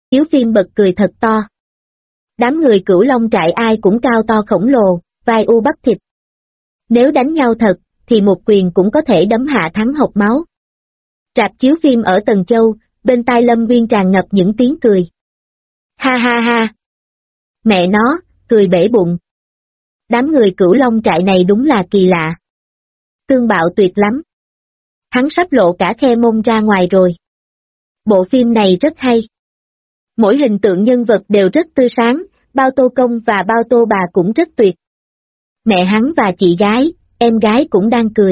Chiếu phim bật cười thật to. Đám người Cửu Long trại ai cũng cao to khổng lồ, vai u bắp thịt. Nếu đánh nhau thật, thì một quyền cũng có thể đấm Hạ Thắng hộc máu. Rạp chiếu phim ở Tần Châu, bên tai Lâm Nguyên tràn ngập những tiếng cười. Ha ha ha! Mẹ nó, cười bể bụng. Đám người Cửu Long trại này đúng là kỳ lạ. Tương bạo tuyệt lắm. Hắn sắp lộ cả khe mông ra ngoài rồi. Bộ phim này rất hay. Mỗi hình tượng nhân vật đều rất tươi sáng, Bao Tô Công và Bao Tô Bà cũng rất tuyệt. Mẹ hắn và chị gái, em gái cũng đang cười.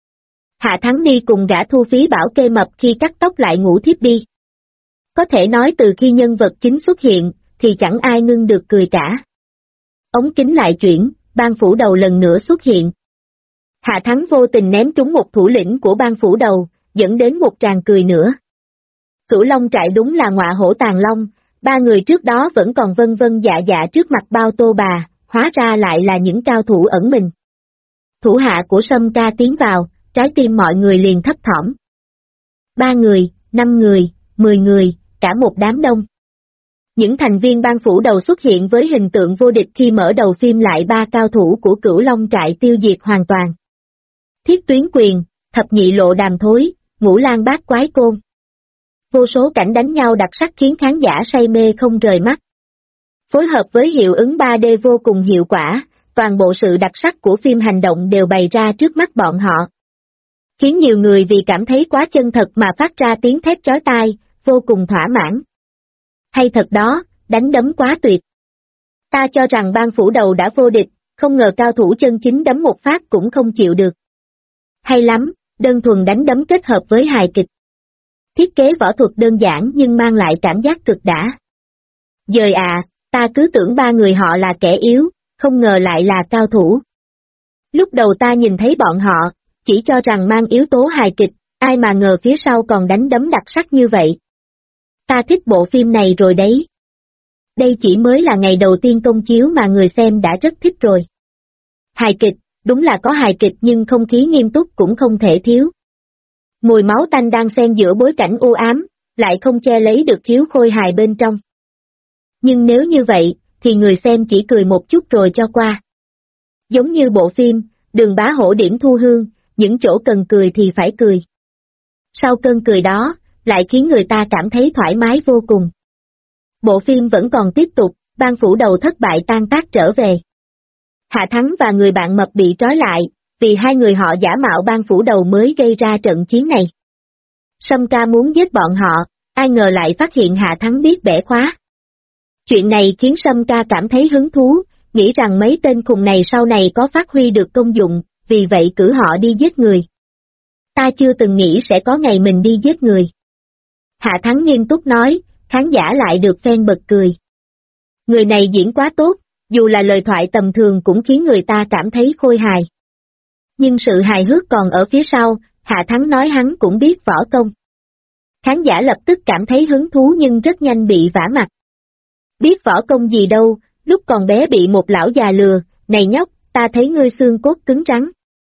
Hạ Thắng đi cùng gã thu phí bảo kê mập khi cắt tóc lại ngủ thiếp đi. Có thể nói từ khi nhân vật chính xuất hiện, thì chẳng ai ngưng được cười cả. Ống kính lại chuyển, Ban Phủ Đầu lần nữa xuất hiện. Hạ Thắng vô tình ném trúng một thủ lĩnh của Ban Phủ Đầu, dẫn đến một tràng cười nữa. Cửu Long trại đúng là ngọa hổ tàng long, ba người trước đó vẫn còn vân vân dạ dạ trước mặt Bao Tô Bà, hóa ra lại là những cao thủ ẩn mình. Thủ hạ của Sâm Ca tiến vào, trái tim mọi người liền thấp thỏm. 3 người, 5 người, 10 người, cả một đám đông. Những thành viên Ban Phủ Đầu xuất hiện với hình tượng vô địch khi mở đầu phim lại ba cao thủ của Cửu Long trại tiêu diệt hoàn toàn. Thiết Tuyến Quyền, Thập Nhị Lộ Đàm Thối, Ngũ Lang Bát Quái Côn. Vô số cảnh đánh nhau đặc sắc khiến khán giả say mê không rời mắt. Phối hợp với hiệu ứng 3D vô cùng hiệu quả, toàn bộ sự đặc sắc của phim hành động đều bày ra trước mắt bọn họ. Khiến nhiều người vì cảm thấy quá chân thật mà phát ra tiếng thét chói tai, vô cùng thỏa mãn. Hay thật đó, đánh đấm quá tuyệt. Ta cho rằng Ban Phủ Đầu đã vô địch, không ngờ cao thủ chân chính đấm một phát cũng không chịu được. Hay lắm, đơn thuần đánh đấm kết hợp với hài kịch. Thiết kế võ thuật đơn giản nhưng mang lại cảm giác cực đã. Dời à, ta cứ tưởng ba người họ là kẻ yếu, không ngờ lại là cao thủ. Lúc đầu ta nhìn thấy bọn họ, chỉ cho rằng mang yếu tố hài kịch, ai mà ngờ phía sau còn đánh đấm đặc sắc như vậy. Ta thích bộ phim này rồi đấy. Đây chỉ mới là ngày đầu tiên công chiếu mà người xem đã rất thích rồi. Hài kịch, đúng là có hài kịch nhưng không khí nghiêm túc cũng không thể thiếu. Mùi máu tanh đang xen giữa bối cảnh u ám, lại không che lấy được khiếu khôi hài bên trong. Nhưng nếu như vậy, thì người xem chỉ cười một chút rồi cho qua. Giống như bộ phim, Đường Bá Hổ điểm thu hương, những chỗ cần cười thì phải cười. Sau cơn cười đó, lại khiến người ta cảm thấy thoải mái vô cùng. Bộ phim vẫn còn tiếp tục, Ban Phủ Đầu thất bại tan tác trở về. Hạ Thắng và người bạn mập bị trói lại, vì hai người họ giả mạo Ban Phủ Đầu mới gây ra trận chiến này. Sâm Ca muốn giết bọn họ, ai ngờ lại phát hiện Hạ Thắng biết bẻ khóa. Chuyện này khiến Sâm Ca cảm thấy hứng thú, nghĩ rằng mấy tên khùng này sau này có phát huy được công dụng, vì vậy cử họ đi giết người. Ta chưa từng nghĩ sẽ có ngày mình đi giết người. Hạ Thắng nghiêm túc nói, khán giả lại được phen bật cười. Người này diễn quá tốt, dù là lời thoại tầm thường cũng khiến người ta cảm thấy khôi hài. Nhưng sự hài hước còn ở phía sau, Hạ Thắng nói hắn cũng biết võ công. Khán giả lập tức cảm thấy hứng thú nhưng rất nhanh bị vả mặt. Biết võ công gì đâu, lúc còn bé bị một lão già lừa, này nhóc, ta thấy ngươi xương cốt cứng rắn.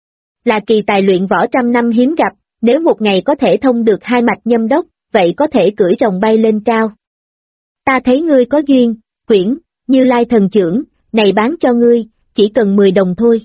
Là kỳ tài luyện võ trăm năm hiếm gặp, nếu một ngày có thể thông được hai mạch nhâm đốc, vậy có thể cưỡi rồng bay lên cao. Ta thấy ngươi có duyên, quyển, Như Lai thần chưởng, này bán cho ngươi, chỉ cần 10 đồng thôi.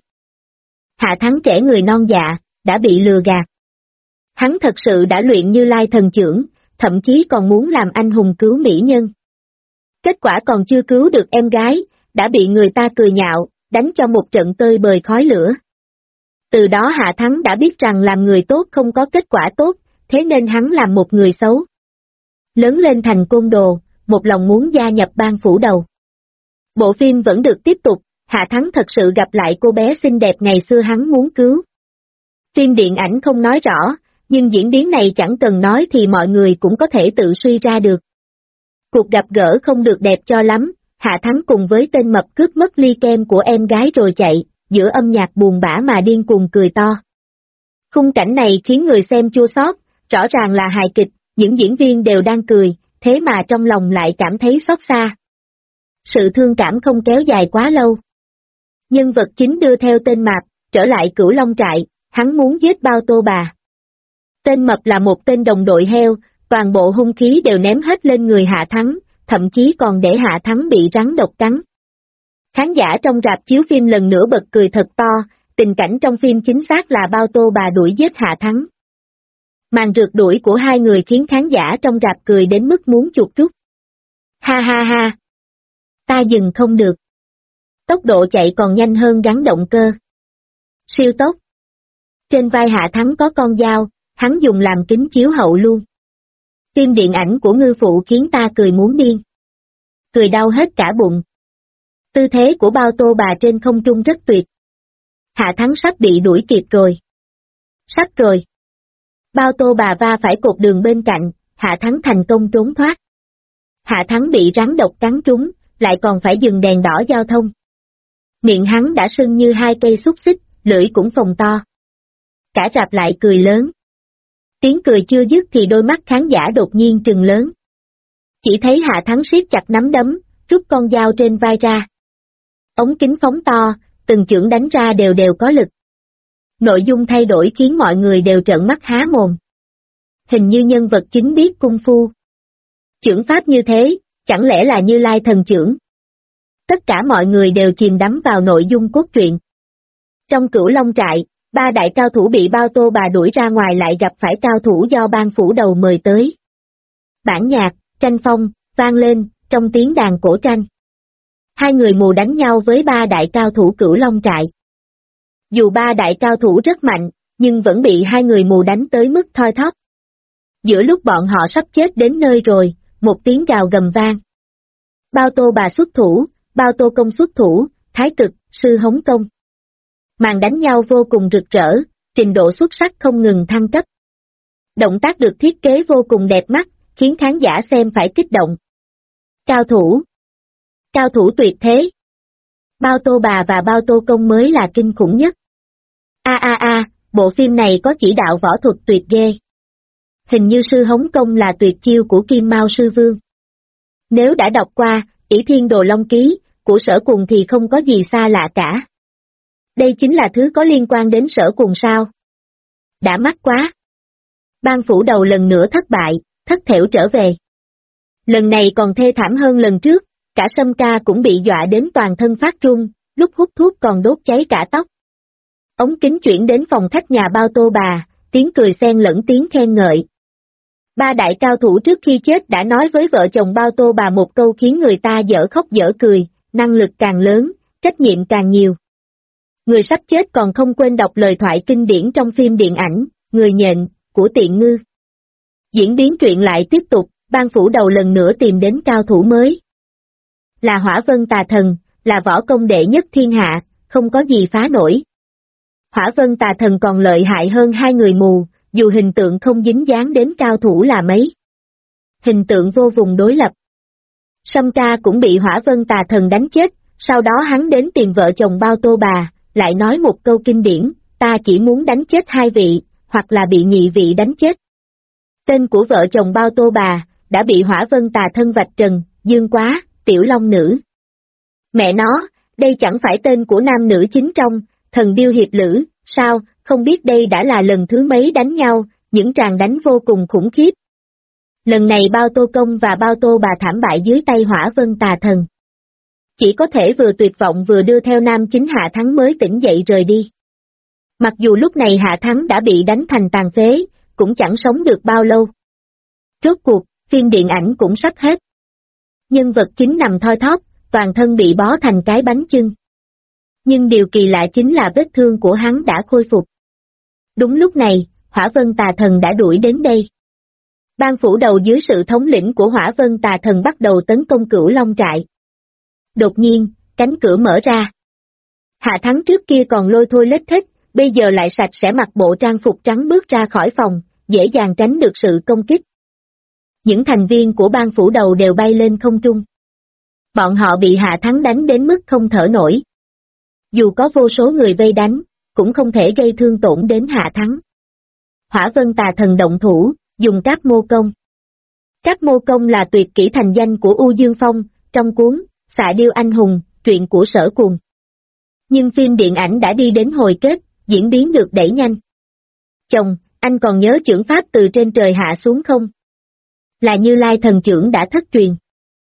Hạ Thắng trẻ người non dạ, đã bị lừa gạt. Hắn thật sự đã luyện Như Lai thần chưởng, thậm chí còn muốn làm anh hùng cứu mỹ nhân. Kết quả còn chưa cứu được em gái, đã bị người ta cười nhạo, đánh cho một trận tơi bời khói lửa. Từ đó Hạ Thắng đã biết rằng làm người tốt không có kết quả tốt, thế nên hắn làm một người xấu. Lớn lên thành côn đồ, một lòng muốn gia nhập Ban Phủ Đầu. Bộ phim vẫn được tiếp tục, Hạ Thắng thật sự gặp lại cô bé xinh đẹp ngày xưa hắn muốn cứu. Phim điện ảnh không nói rõ, nhưng diễn biến này chẳng cần nói thì mọi người cũng có thể tự suy ra được. Cuộc gặp gỡ không được đẹp cho lắm, Hạ Thắng cùng với tên mập cướp mất ly kem của em gái rồi chạy, giữa âm nhạc buồn bã mà điên cuồng cười to. Khung cảnh này khiến người xem chua xót, rõ ràng là hài kịch, những diễn viên đều đang cười, thế mà trong lòng lại cảm thấy xót xa. Sự thương cảm không kéo dài quá lâu. Nhân vật chính đưa theo tên Mạp, trở lại Cửu Long trại, hắn muốn giết Bao Tô Bà. Tên Mập là một tên đồng đội heo, toàn bộ hung khí đều ném hết lên người Hạ Thắng, thậm chí còn để Hạ Thắng bị rắn độc cắn. Khán giả trong rạp chiếu phim lần nữa bật cười thật to, tình cảnh trong phim chính xác là Bao Tô Bà đuổi giết Hạ Thắng. Màn rượt đuổi của hai người khiến khán giả trong rạp cười đến mức muốn chuột rút. Ha ha ha! Ta dừng không được. Tốc độ chạy còn nhanh hơn gắn động cơ. Siêu tốc. Trên vai Hạ Thắng có con dao, hắn dùng làm kính chiếu hậu luôn. Phim điện ảnh của ngư phụ khiến ta cười muốn điên. Cười đau hết cả bụng. Tư thế của Bao Tô Bà trên không trung rất tuyệt. Hạ Thắng sắp bị đuổi kịp rồi. Sắp rồi. Bao Tô Bà va phải cột đường bên cạnh, Hạ Thắng thành công trốn thoát. Hạ Thắng bị rắn độc cắn trúng, lại còn phải dừng đèn đỏ giao thông. Miệng hắn đã sưng như hai cây xúc xích, lưỡi cũng phồng to. Cả rạp lại cười lớn. Tiếng cười chưa dứt thì đôi mắt khán giả đột nhiên trừng lớn. Chỉ thấy Hạ Thắng siết chặt nắm đấm, rút con dao trên vai ra. Ống kính phóng to, từng chưởng đánh ra đều đều có lực. Nội dung thay đổi khiến mọi người đều trợn mắt há mồm. Hình như nhân vật chính biết cung phu. Chưởng pháp như thế, chẳng lẽ là Như Lai thần chưởng? Tất cả mọi người đều chìm đắm vào nội dung cốt truyện. Trong Cửu Long trại, ba đại cao thủ bị Bao Tô Bà đuổi ra ngoài lại gặp phải cao thủ do Ban Phủ Đầu mời tới. Bản nhạc, tranh phong, vang lên, trong tiếng đàn cổ tranh. Hai người mù đánh nhau với ba đại cao thủ Cửu Long trại. Dù ba đại cao thủ rất mạnh, nhưng vẫn bị hai người mù đánh tới mức thoi thóp. Giữa lúc bọn họ sắp chết đến nơi rồi, một tiếng gào gầm vang. Bao Tô Bà xuất thủ, Bao Tô Công xuất thủ, Thái Cực, Sư Hống Công. Màn đánh nhau vô cùng rực rỡ, trình độ xuất sắc không ngừng thăng cấp. Động tác được thiết kế vô cùng đẹp mắt, khiến khán giả xem phải kích động. Cao thủ tuyệt thế. Bao Tô Bà và Bao Tô Công mới là kinh khủng nhất. Bộ phim này có chỉ đạo võ thuật tuyệt ghê. Hình như Sư Hống Công là tuyệt chiêu của Kim Mao Sư Vương. Nếu đã đọc qua Ỷ Thiên Đồ Long Ký của Sở Cùng thì không có gì xa lạ cả. Đây chính là thứ có liên quan đến Sở Cùng sao? Đã mắt quá. Ban Phủ Đầu lần nữa thất bại, thất thểu trở về. Lần này còn thê thảm hơn lần trước, cả Sâm Ca cũng bị dọa đến toàn thân phát run, lúc hút thuốc còn đốt cháy cả tóc. Ống kính chuyển đến phòng khách nhà Bao Tô Bà, tiếng cười xen lẫn tiếng khen ngợi. Ba đại cao thủ trước khi chết đã nói với vợ chồng Bao Tô Bà một câu khiến người ta dở khóc dở cười, năng lực càng lớn, trách nhiệm càng nhiều. Người sắp chết còn không quên đọc lời thoại kinh điển trong phim điện ảnh, Người Nhện, của Tiện Ngư. Diễn biến truyện lại tiếp tục, Ban Phủ Đầu lần nữa tìm đến cao thủ mới. Là Hỏa Vân Tà Thần, là võ công đệ nhất thiên hạ, không có gì phá nổi. Hỏa Vân Tà Thần còn lợi hại hơn hai người mù, dù hình tượng không dính dáng đến cao thủ là mấy. Hình tượng vô vùng đối lập. Sâm Ca cũng bị Hỏa Vân Tà Thần đánh chết, sau đó hắn đến tìm vợ chồng Bao Tô Bà, lại nói một câu kinh điển, ta chỉ muốn đánh chết hai vị, hoặc là bị nhị vị đánh chết. Tên của vợ chồng Bao Tô Bà, đã bị Hỏa Vân Tà Thân vạch trần, Dương Quá, Tiểu Long Nữ. Mẹ nó, đây chẳng phải tên của nam nữ chính trong Thần Điêu Hiệp Lữ, sao, không biết đây đã là lần thứ mấy đánh nhau, những tràng đánh vô cùng khủng khiếp. Lần này Bao Tô Công và Bao Tô Bà thảm bại dưới tay Hỏa Vân Tà Thần. Chỉ có thể vừa tuyệt vọng vừa đưa theo nam chính Hạ Thắng mới tỉnh dậy rời đi. Mặc dù lúc này Hạ Thắng đã bị đánh thành tàn phế, cũng chẳng sống được bao lâu. Rốt cuộc, phim điện ảnh cũng sắp hết. Nhân vật chính nằm thoi thóp, toàn thân bị bó thành cái bánh chưng. Nhưng điều kỳ lạ chính là vết thương của hắn đã khôi phục. Đúng lúc này, Hỏa Vân Tà Thần đã đuổi đến đây. Ban Phủ Đầu dưới sự thống lĩnh của Hỏa Vân Tà Thần bắt đầu tấn công Cửu Long trại. Đột nhiên, cánh cửa mở ra. Hạ Thắng trước kia còn lôi thôi lết thết, bây giờ lại sạch sẽ mặc bộ trang phục trắng bước ra khỏi phòng, dễ dàng tránh được sự công kích. Những thành viên của Ban Phủ Đầu đều bay lên không trung. Bọn họ bị Hạ Thắng đánh đến mức không thở nổi. Dù có vô số người vây đánh, cũng không thể gây thương tổn đến Hạ Thắng. Hỏa Vân Tà Thần động thủ, dùng Cáp Mô Công. Cáp Mô Công là tuyệt kỹ thành danh của U Dương Phong, trong cuốn Xạ Điêu Anh Hùng, truyện của Sở Cuồng. Nhưng phim điện ảnh đã đi đến hồi kết, diễn biến được đẩy nhanh. Chồng, anh còn nhớ chưởng pháp từ trên trời hạ xuống không? Là Như Lai thần chưởng đã thất truyền.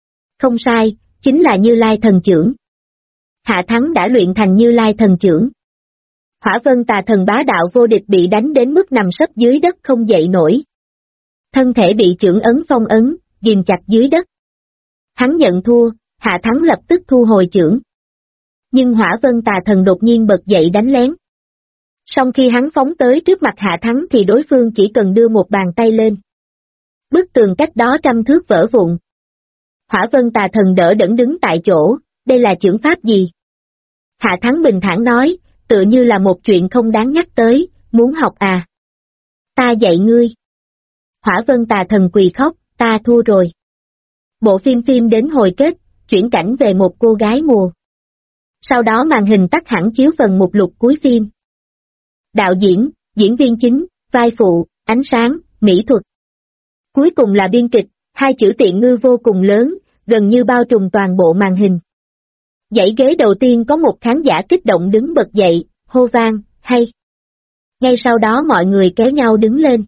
không sai, chính là Như Lai thần chưởng. Hạ Thắng đã luyện thành Như Lai thần chưởng. Hỏa Vân Tà Thần bá đạo vô địch bị đánh đến mức nằm sấp dưới đất không dậy nổi. Thân thể bị chưởng ấn phong ấn, ghìm chặt dưới đất. Hắn nhận thua, Hạ Thắng lập tức thu hồi chưởng. Nhưng Hỏa Vân Tà Thần đột nhiên bật dậy đánh lén. Song khi hắn phóng tới trước mặt Hạ Thắng thì đối phương chỉ cần đưa một bàn tay lên. Bức tường cách đó 100 thước vỡ vụn. Hỏa Vân Tà Thần đỡ đẫn đứng tại chỗ, đây là chưởng pháp gì? Hạ Thắng bình thản nói, tựa như là một chuyện không đáng nhắc tới, muốn học à? Ta dạy ngươi. Hỏa Vân Tà Thần quỳ khóc, ta thua rồi. Bộ phim đến hồi kết, chuyển cảnh về một cô gái mùa. Sau đó màn hình tắt hẳn chiếu phần mục lục cuối phim. Đạo diễn, diễn viên chính, vai phụ, ánh sáng, mỹ thuật. Cuối cùng là biên kịch, hai chữ tiện ngư vô cùng lớn, gần như bao trùm toàn bộ màn hình. Dãy ghế đầu tiên có một khán giả kích động đứng bật dậy, hô vang, hay. Ngay sau đó mọi người kéo nhau đứng lên.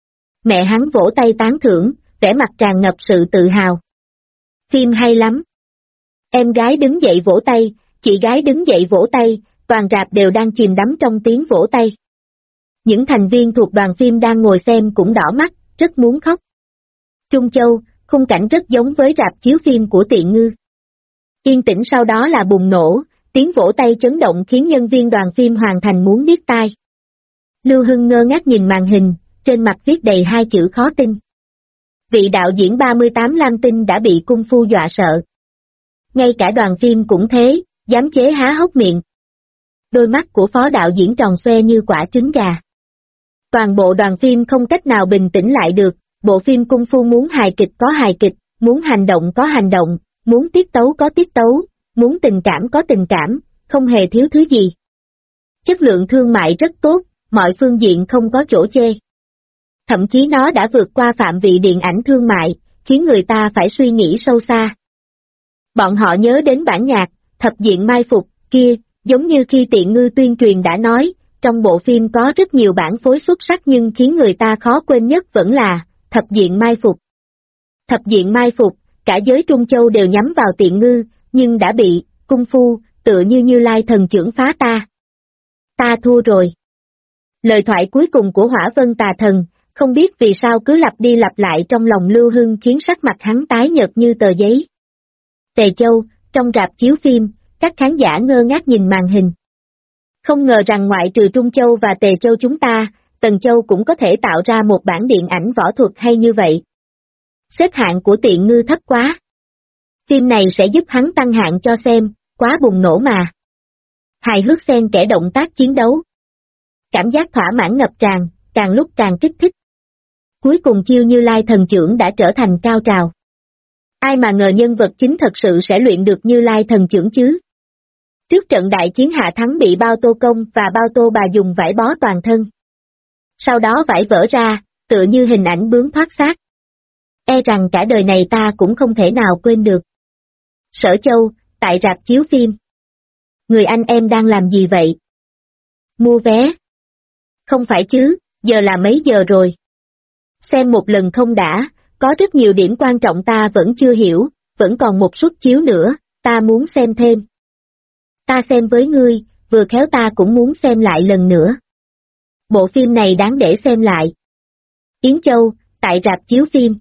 Mẹ hắn vỗ tay tán thưởng, vẻ mặt tràn ngập sự tự hào. Phim hay lắm. Em gái đứng dậy vỗ tay, chị gái đứng dậy vỗ tay, toàn rạp đều đang chìm đắm trong tiếng vỗ tay. Những thành viên thuộc đoàn phim đang ngồi xem cũng đỏ mắt, rất muốn khóc. Trung Châu, khung cảnh rất giống với rạp chiếu phim của Tiện Ngư. Yên tĩnh sau đó là bùng nổ, tiếng vỗ tay chấn động khiến nhân viên đoàn phim hoàn thành muốn điếc tai. Lưu Hưng ngơ ngác nhìn màn hình, trên mặt viết đầy hai chữ khó tin. Vị đạo diễn 38 Lam Tinh đã bị cung phu dọa sợ. Ngay cả đoàn phim cũng thế, dám chế há hốc miệng. Đôi mắt của phó đạo diễn tròn xoe như quả trứng gà. Toàn bộ đoàn phim không cách nào bình tĩnh lại được, bộ phim cung phu muốn hài kịch có hài kịch, muốn hành động có hành động, muốn tiết tấu có tiết tấu, muốn tình cảm có tình cảm, không hề thiếu thứ gì. Chất lượng thương mại rất tốt, mọi phương diện không có chỗ chê. Thậm chí nó đã vượt qua phạm vị điện ảnh thương mại, khiến người ta phải suy nghĩ sâu xa. Bọn họ nhớ đến bản nhạc, Thập Diện Mai Phục, kia, giống như khi Tiện Ngư tuyên truyền đã nói, trong bộ phim có rất nhiều bản phối xuất sắc nhưng khiến người ta khó quên nhất vẫn là Thập Diện Mai Phục. Thập Diện Mai Phục, cả giới Trung Châu đều nhắm vào Tiện Ngư, nhưng đã bị, cung phu, tựa như Như Lai thần chưởng phá ta. Ta thua rồi. Lời thoại cuối cùng của Hỏa Vân Tà Thần, không biết vì sao cứ lặp đi lặp lại trong lòng Lưu Hưng khiến sắc mặt hắn tái nhợt như tờ giấy. Tề Châu, trong rạp chiếu phim, các khán giả ngơ ngác nhìn màn hình. Không ngờ rằng ngoại trừ Trung Châu và Tề Châu chúng ta, Tần Châu cũng có thể tạo ra một bản điện ảnh võ thuật hay như vậy. Xếp hạng của Tiện Ngư thấp quá. Phim này sẽ giúp hắn tăng hạng cho xem, quá bùng nổ mà. Hài hước xen kẽ động tác chiến đấu. Cảm giác thỏa mãn ngập tràn, càng lúc càng kích thích. Cuối cùng chiêu Như Lai thần chưởng đã trở thành cao trào. Ai mà ngờ nhân vật chính thật sự sẽ luyện được Như Lai thần chưởng chứ? Trước trận đại chiến Hạ Thắng bị bao tô công và bao tô bà dùng vải bó toàn thân. Sau đó vải vỡ ra, tựa như hình ảnh bướm thoát xác. E rằng cả đời này ta cũng không thể nào quên được. Sở Châu, tại rạp chiếu phim. Người anh em đang làm gì vậy? Mua vé. Không phải chứ, giờ là mấy giờ rồi? Xem một lần không đã, có rất nhiều điểm quan trọng ta vẫn chưa hiểu, vẫn còn một suất chiếu nữa, ta muốn xem thêm. Ta xem với ngươi, vừa khéo ta cũng muốn xem lại lần nữa. Bộ phim này đáng để xem lại. Yến Châu, tại rạp chiếu phim.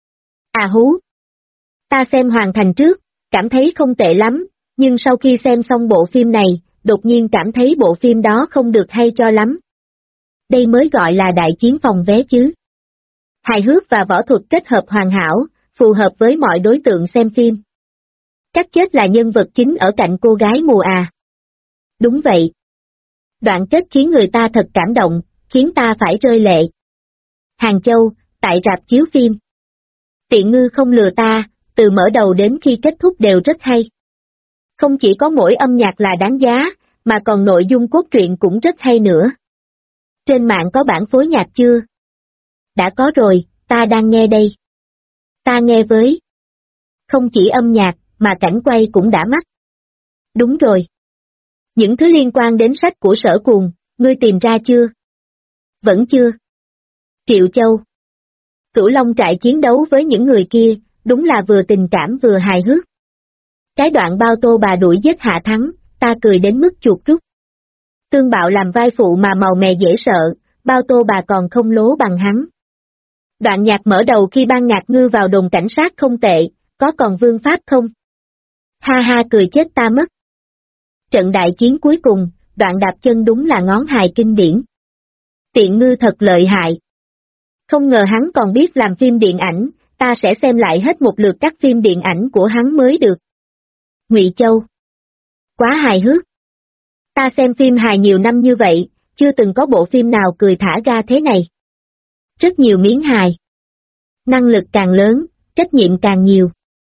À hú. Ta xem hoàn thành trước, cảm thấy không tệ lắm, nhưng sau khi xem xong bộ phim này, đột nhiên cảm thấy bộ phim đó không được hay cho lắm. Đây mới gọi là đại chiến phòng vé chứ. Hài hước và võ thuật kết hợp hoàn hảo, phù hợp với mọi đối tượng xem phim. Cắt chết là nhân vật chính ở cạnh cô gái mùa à. Đúng vậy. Đoạn kết khiến người ta thật cảm động, khiến ta phải rơi lệ. Hàng Châu, tại rạp chiếu phim. Tiện Ngư không lừa ta, từ mở đầu đến khi kết thúc đều rất hay. Không chỉ có mỗi âm nhạc là đáng giá, mà còn nội dung cốt truyện cũng rất hay nữa. Trên mạng có bản phối nhạc chưa? Đã có rồi, ta đang nghe đây. Ta nghe với. Không chỉ âm nhạc, mà cảnh quay cũng đã mắt. Đúng rồi. Những thứ liên quan đến sách của Sở Cuồng, ngươi tìm ra chưa? Vẫn chưa. Triệu Châu. Cửu Long trại chiến đấu với những người kia, đúng là vừa tình cảm vừa hài hước. Cái đoạn Bao Tô Bà đuổi giết Hạ Thắng, ta cười đến mức chuột rút. Tương Bạo làm vai phụ mà màu mè dễ sợ, Bao Tô Bà còn không lố bằng hắn. Đoạn nhạc mở đầu khi Ban Ngạc Ngư vào đồn cảnh sát không tệ, có còn vương pháp không? Ha ha cười chết ta mất. Trận đại chiến cuối cùng, đoạn đạp chân đúng là ngón hài kinh điển. Tiện Ngư thật lợi hại. Không ngờ hắn còn biết làm phim điện ảnh, ta sẽ xem lại hết một lượt các phim điện ảnh của hắn mới được. Ngụy Châu. Quá hài hước. Ta xem phim hài nhiều năm như vậy, chưa từng có bộ phim nào cười thả ga thế này. Rất nhiều miếng hài. Năng lực càng lớn, trách nhiệm càng nhiều.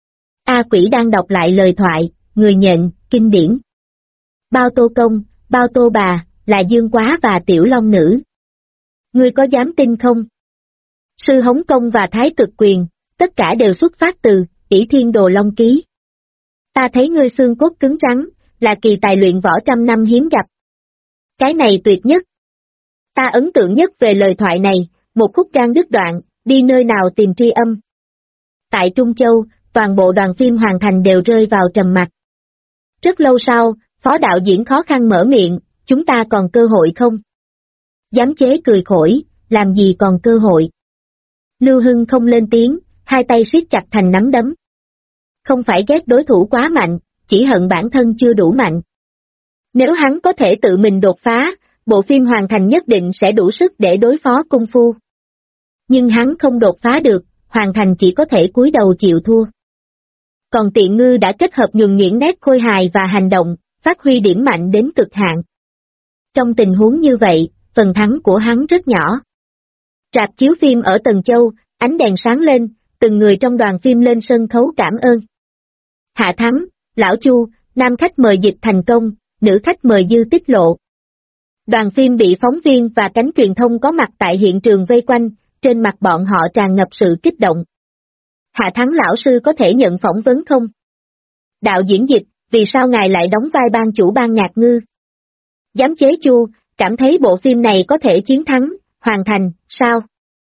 A Quỷ đang đọc lại lời thoại, người nhện, kinh điển. Bao Tô Công, Bao Tô Bà, là Dương Quá và Tiểu Long Nữ. Ngươi có dám tin không? Sư Hống Công và Thái Cực Quyền, tất cả đều xuất phát từ Ỷ Thiên Đồ Long Ký. Ta thấy ngươi xương cốt cứng rắn, là kỳ tài luyện võ trăm năm hiếm gặp. Cái này tuyệt nhất. Ta ấn tượng nhất về lời thoại này, một khúc gan đứt đoạn, đi nơi nào tìm tri âm. Tại Trung Châu, toàn bộ đoàn phim hoàn thành đều rơi vào trầm mặc. Rất lâu sau, phó đạo diễn khó khăn mở miệng, chúng ta còn cơ hội không? Giám chế cười khổi, làm gì còn cơ hội? Lưu Hưng không lên tiếng, hai tay siết chặt thành nắm đấm. Không phải ghét đối thủ quá mạnh, chỉ hận bản thân chưa đủ mạnh. Nếu hắn có thể tự mình đột phá, bộ phim hoàn thành nhất định sẽ đủ sức để đối phó cung phu. Nhưng hắn không đột phá được, hoàn thành chỉ có thể cúi đầu chịu thua. Còn Tiện Ngư đã kết hợp nhuần nhuyễn nét khôi hài và hành động, phát huy điểm mạnh đến cực hạn. Trong tình huống như vậy, phần thắng của hắn rất nhỏ. Rạp chiếu phim ở Tần Châu, ánh đèn sáng lên, từng người trong đoàn phim lên sân khấu cảm ơn. Hạ Thắng, Lão Chu, nam khách mời dịch thành công, nữ khách mời dư tiết lộ. Đoàn phim bị phóng viên và cánh truyền thông có mặt tại hiện trường vây quanh, trên mặt bọn họ tràn ngập sự kích động. Hạ Thắng lão sư có thể nhận phỏng vấn không? Đạo diễn Dịch, vì sao ngài lại đóng vai ban chủ Ban Ngạc Ngư? Giám chế Chu, cảm thấy bộ phim này có thể chiến thắng, hoàn thành, sao?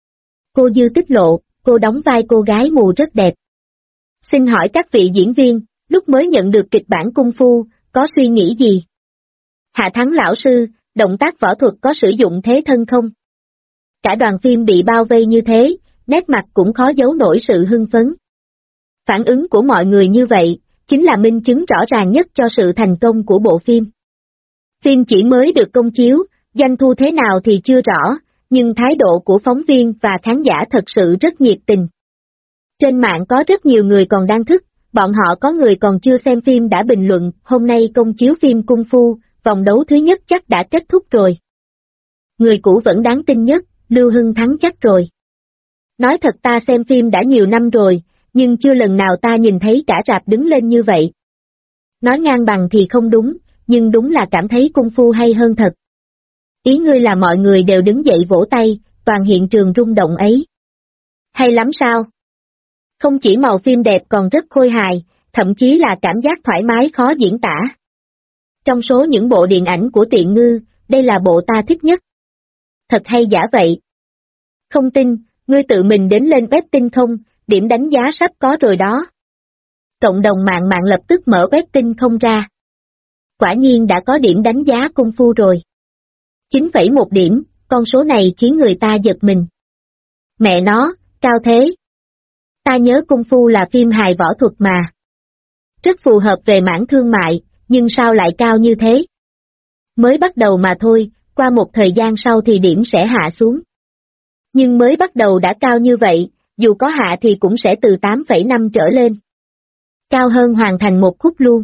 Cô Dư tiết lộ, cô đóng vai cô gái mù rất đẹp. Xin hỏi các vị diễn viên, lúc mới nhận được kịch bản cung phu, có suy nghĩ gì? Hạ Thắng lão sư, động tác võ thuật có sử dụng thế thân không? Cả đoàn phim bị bao vây như thế, nét mặt cũng khó giấu nổi sự hưng phấn. Phản ứng của mọi người như vậy, chính là minh chứng rõ ràng nhất cho sự thành công của bộ phim. Phim chỉ mới được công chiếu, doanh thu thế nào thì chưa rõ, nhưng thái độ của phóng viên và khán giả thật sự rất nhiệt tình. Trên mạng có rất nhiều người còn đang thức, bọn họ có người còn chưa xem phim đã bình luận, hôm nay công chiếu phim Cung Phu, vòng đấu thứ nhất chắc đã kết thúc rồi. Người cũ vẫn đáng tin nhất, Lưu Hưng thắng chắc rồi. Nói thật ta xem phim đã nhiều năm rồi, nhưng chưa lần nào ta nhìn thấy cả rạp đứng lên như vậy. Nói ngang bằng thì không đúng, nhưng đúng là cảm thấy Cung Phu hay hơn thật. Ý ngươi là mọi người đều đứng dậy vỗ tay, toàn hiện trường rung động ấy. Hay lắm sao? Không chỉ màu phim đẹp còn rất khôi hài, thậm chí là cảm giác thoải mái khó diễn tả. Trong số những bộ điện ảnh của Tiện Ngư, đây là bộ ta thích nhất. Thật hay giả vậy? Không tin, ngươi tự mình đến lên web tin không, điểm đánh giá sắp có rồi đó. Cộng đồng mạng lập tức mở web tin không ra. Quả nhiên đã có điểm đánh giá Cung Phu rồi. 9,1 điểm, con số này khiến người ta giật mình. Mẹ nó, cao thế. Ta nhớ Cung Phu là phim hài võ thuật mà. Rất phù hợp về mảng thương mại, nhưng sao lại cao như thế? Mới bắt đầu mà thôi, qua một thời gian sau thì điểm sẽ hạ xuống. Nhưng mới bắt đầu đã cao như vậy, dù có hạ thì cũng sẽ từ 8,5 trở lên. Cao hơn hoàn thành một khúc luôn.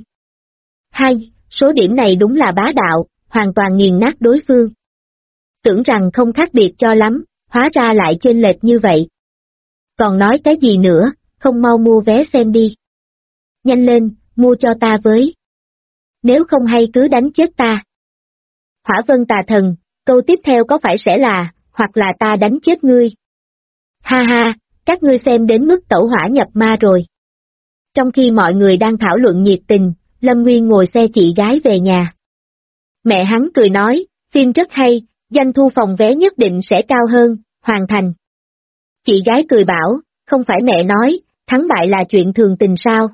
2. Số điểm này đúng là bá đạo, hoàn toàn nghiền nát đối phương. Tưởng rằng không khác biệt cho lắm, hóa ra lại chênh lệch như vậy. Còn nói cái gì nữa, không mau mua vé xem đi. Nhanh lên, mua cho ta với. Nếu không hay cứ đánh chết ta. Hỏa Vân Tà Thần, câu tiếp theo có phải sẽ là, hoặc là ta đánh chết ngươi. Ha ha, các ngươi xem đến mức tẩu hỏa nhập ma rồi. Trong khi mọi người đang thảo luận nhiệt tình, Lâm Nguyên ngồi xe chị gái về nhà. Mẹ hắn cười nói, phim rất hay, doanh thu phòng vé nhất định sẽ cao hơn, hoàn thành. Chị gái cười bảo, không phải mẹ nói, Thắng bại là chuyện thường tình sao?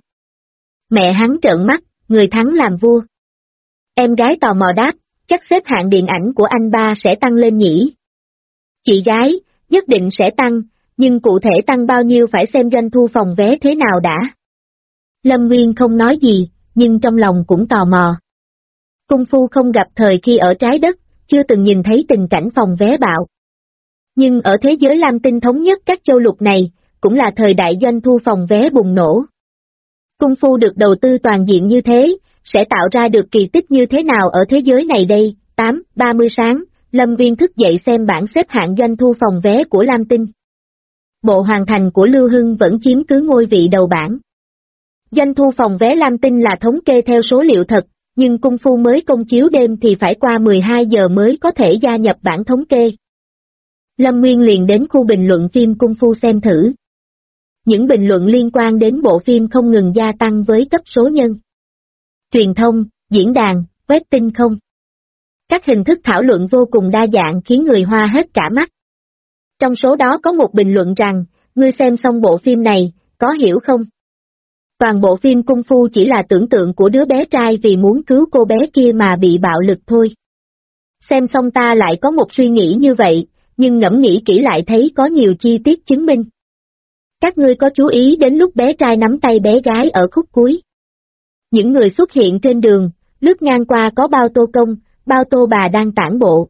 Mẹ hắn trợn mắt, người thắng làm vua. Em gái tò mò đáp, chắc xếp hạng điện ảnh của anh ba sẽ tăng lên nhỉ? Chị gái, nhất định sẽ tăng, nhưng cụ thể tăng bao nhiêu phải xem doanh thu phòng vé thế nào đã. Lâm Nguyên không nói gì, nhưng trong lòng cũng tò mò. Cung phu không gặp thời khi ở trái đất, chưa từng nhìn thấy tình cảnh phòng vé bạo. Nhưng ở thế giới Lam Tinh thống nhất các châu lục này, cũng là thời đại doanh thu phòng vé bùng nổ. Cung phu được đầu tư toàn diện như thế, sẽ tạo ra được kỳ tích như thế nào ở thế giới này đây? 8:30 sáng, Lâm Viên thức dậy xem bảng xếp hạng doanh thu phòng vé của Lam Tinh. Bộ hoàn thành của Lưu Hưng vẫn chiếm cứ ngôi vị đầu bảng. Doanh thu phòng vé Lam Tinh là thống kê theo số liệu thật, nhưng cung phu mới công chiếu đêm thì phải qua 12 giờ mới có thể gia nhập bảng thống kê. Lâm Nguyên liền đến khu bình luận phim cung phu xem thử. Những bình luận liên quan đến bộ phim không ngừng gia tăng với cấp số nhân. Truyền thông, diễn đàn, web tin không. Các hình thức thảo luận vô cùng đa dạng khiến người Hoa hết cả mắt. Trong số đó có một bình luận rằng, ngươi xem xong bộ phim này, có hiểu không? Toàn bộ phim cung phu chỉ là tưởng tượng của đứa bé trai vì muốn cứu cô bé kia mà bị bạo lực thôi. Xem xong ta lại có một suy nghĩ như vậy, nhưng ngẫm nghĩ kỹ lại thấy có nhiều chi tiết chứng minh. Các ngươi có chú ý đến lúc bé trai nắm tay bé gái ở khúc cuối? Những người xuất hiện trên đường, lướt ngang qua có bao tô công, bao tô bà đang tản bộ.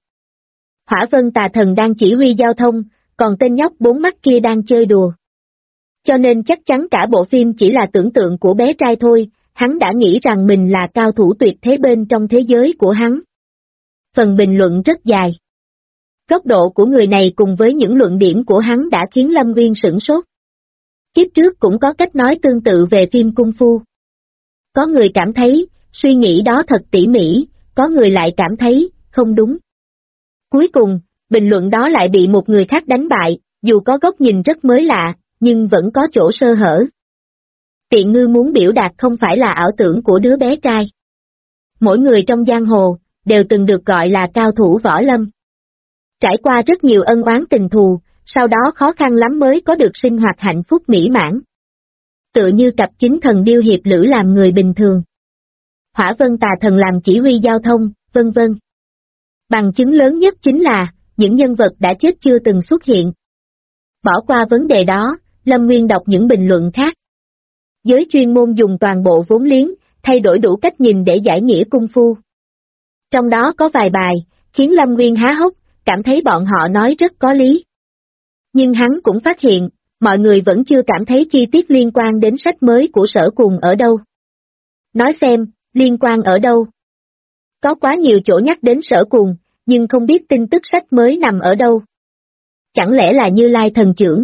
Hỏa Vân Tà Thần đang chỉ huy giao thông, còn tên nhóc bốn mắt kia đang chơi đùa. Cho nên chắc chắn cả bộ phim chỉ là tưởng tượng của bé trai thôi, hắn đã nghĩ rằng mình là cao thủ tuyệt thế bên trong thế giới của hắn. Phần bình luận rất dài. Góc độ của người này cùng với những luận điểm của hắn đã khiến Lâm Nguyên sửng sốt. Kiếp trước cũng có cách nói tương tự về phim cung phu. Có người cảm thấy, suy nghĩ đó thật tỉ mỉ, có người lại cảm thấy, không đúng. Cuối cùng, bình luận đó lại bị một người khác đánh bại, dù có góc nhìn rất mới lạ, nhưng vẫn có chỗ sơ hở. Tiện ngư muốn biểu đạt không phải là ảo tưởng của đứa bé trai. Mỗi người trong giang hồ, đều từng được gọi là cao thủ võ lâm. Trải qua rất nhiều ân oán tình thù, sau đó khó khăn lắm mới có được sinh hoạt hạnh phúc mỹ mãn. Tựa như cặp chính thần điêu hiệp lữ làm người bình thường. Hỏa Vân Tà Thần làm chỉ huy giao thông, vân vân. Bằng chứng lớn nhất chính là, những nhân vật đã chết chưa từng xuất hiện. Bỏ qua vấn đề đó, Lâm Nguyên đọc những bình luận khác. Giới chuyên môn dùng toàn bộ vốn liếng, thay đổi đủ cách nhìn để giải nghĩa cung phu. Trong đó có vài bài, khiến Lâm Nguyên há hốc, cảm thấy bọn họ nói rất có lý. Nhưng hắn cũng phát hiện, mọi người vẫn chưa cảm thấy chi tiết liên quan đến sách mới của Sở Cùng ở đâu. Nói xem, liên quan ở đâu? Có quá nhiều chỗ nhắc đến Sở Cùng, nhưng không biết tin tức sách mới nằm ở đâu. Chẳng lẽ là Như Lai Thần Chưởng?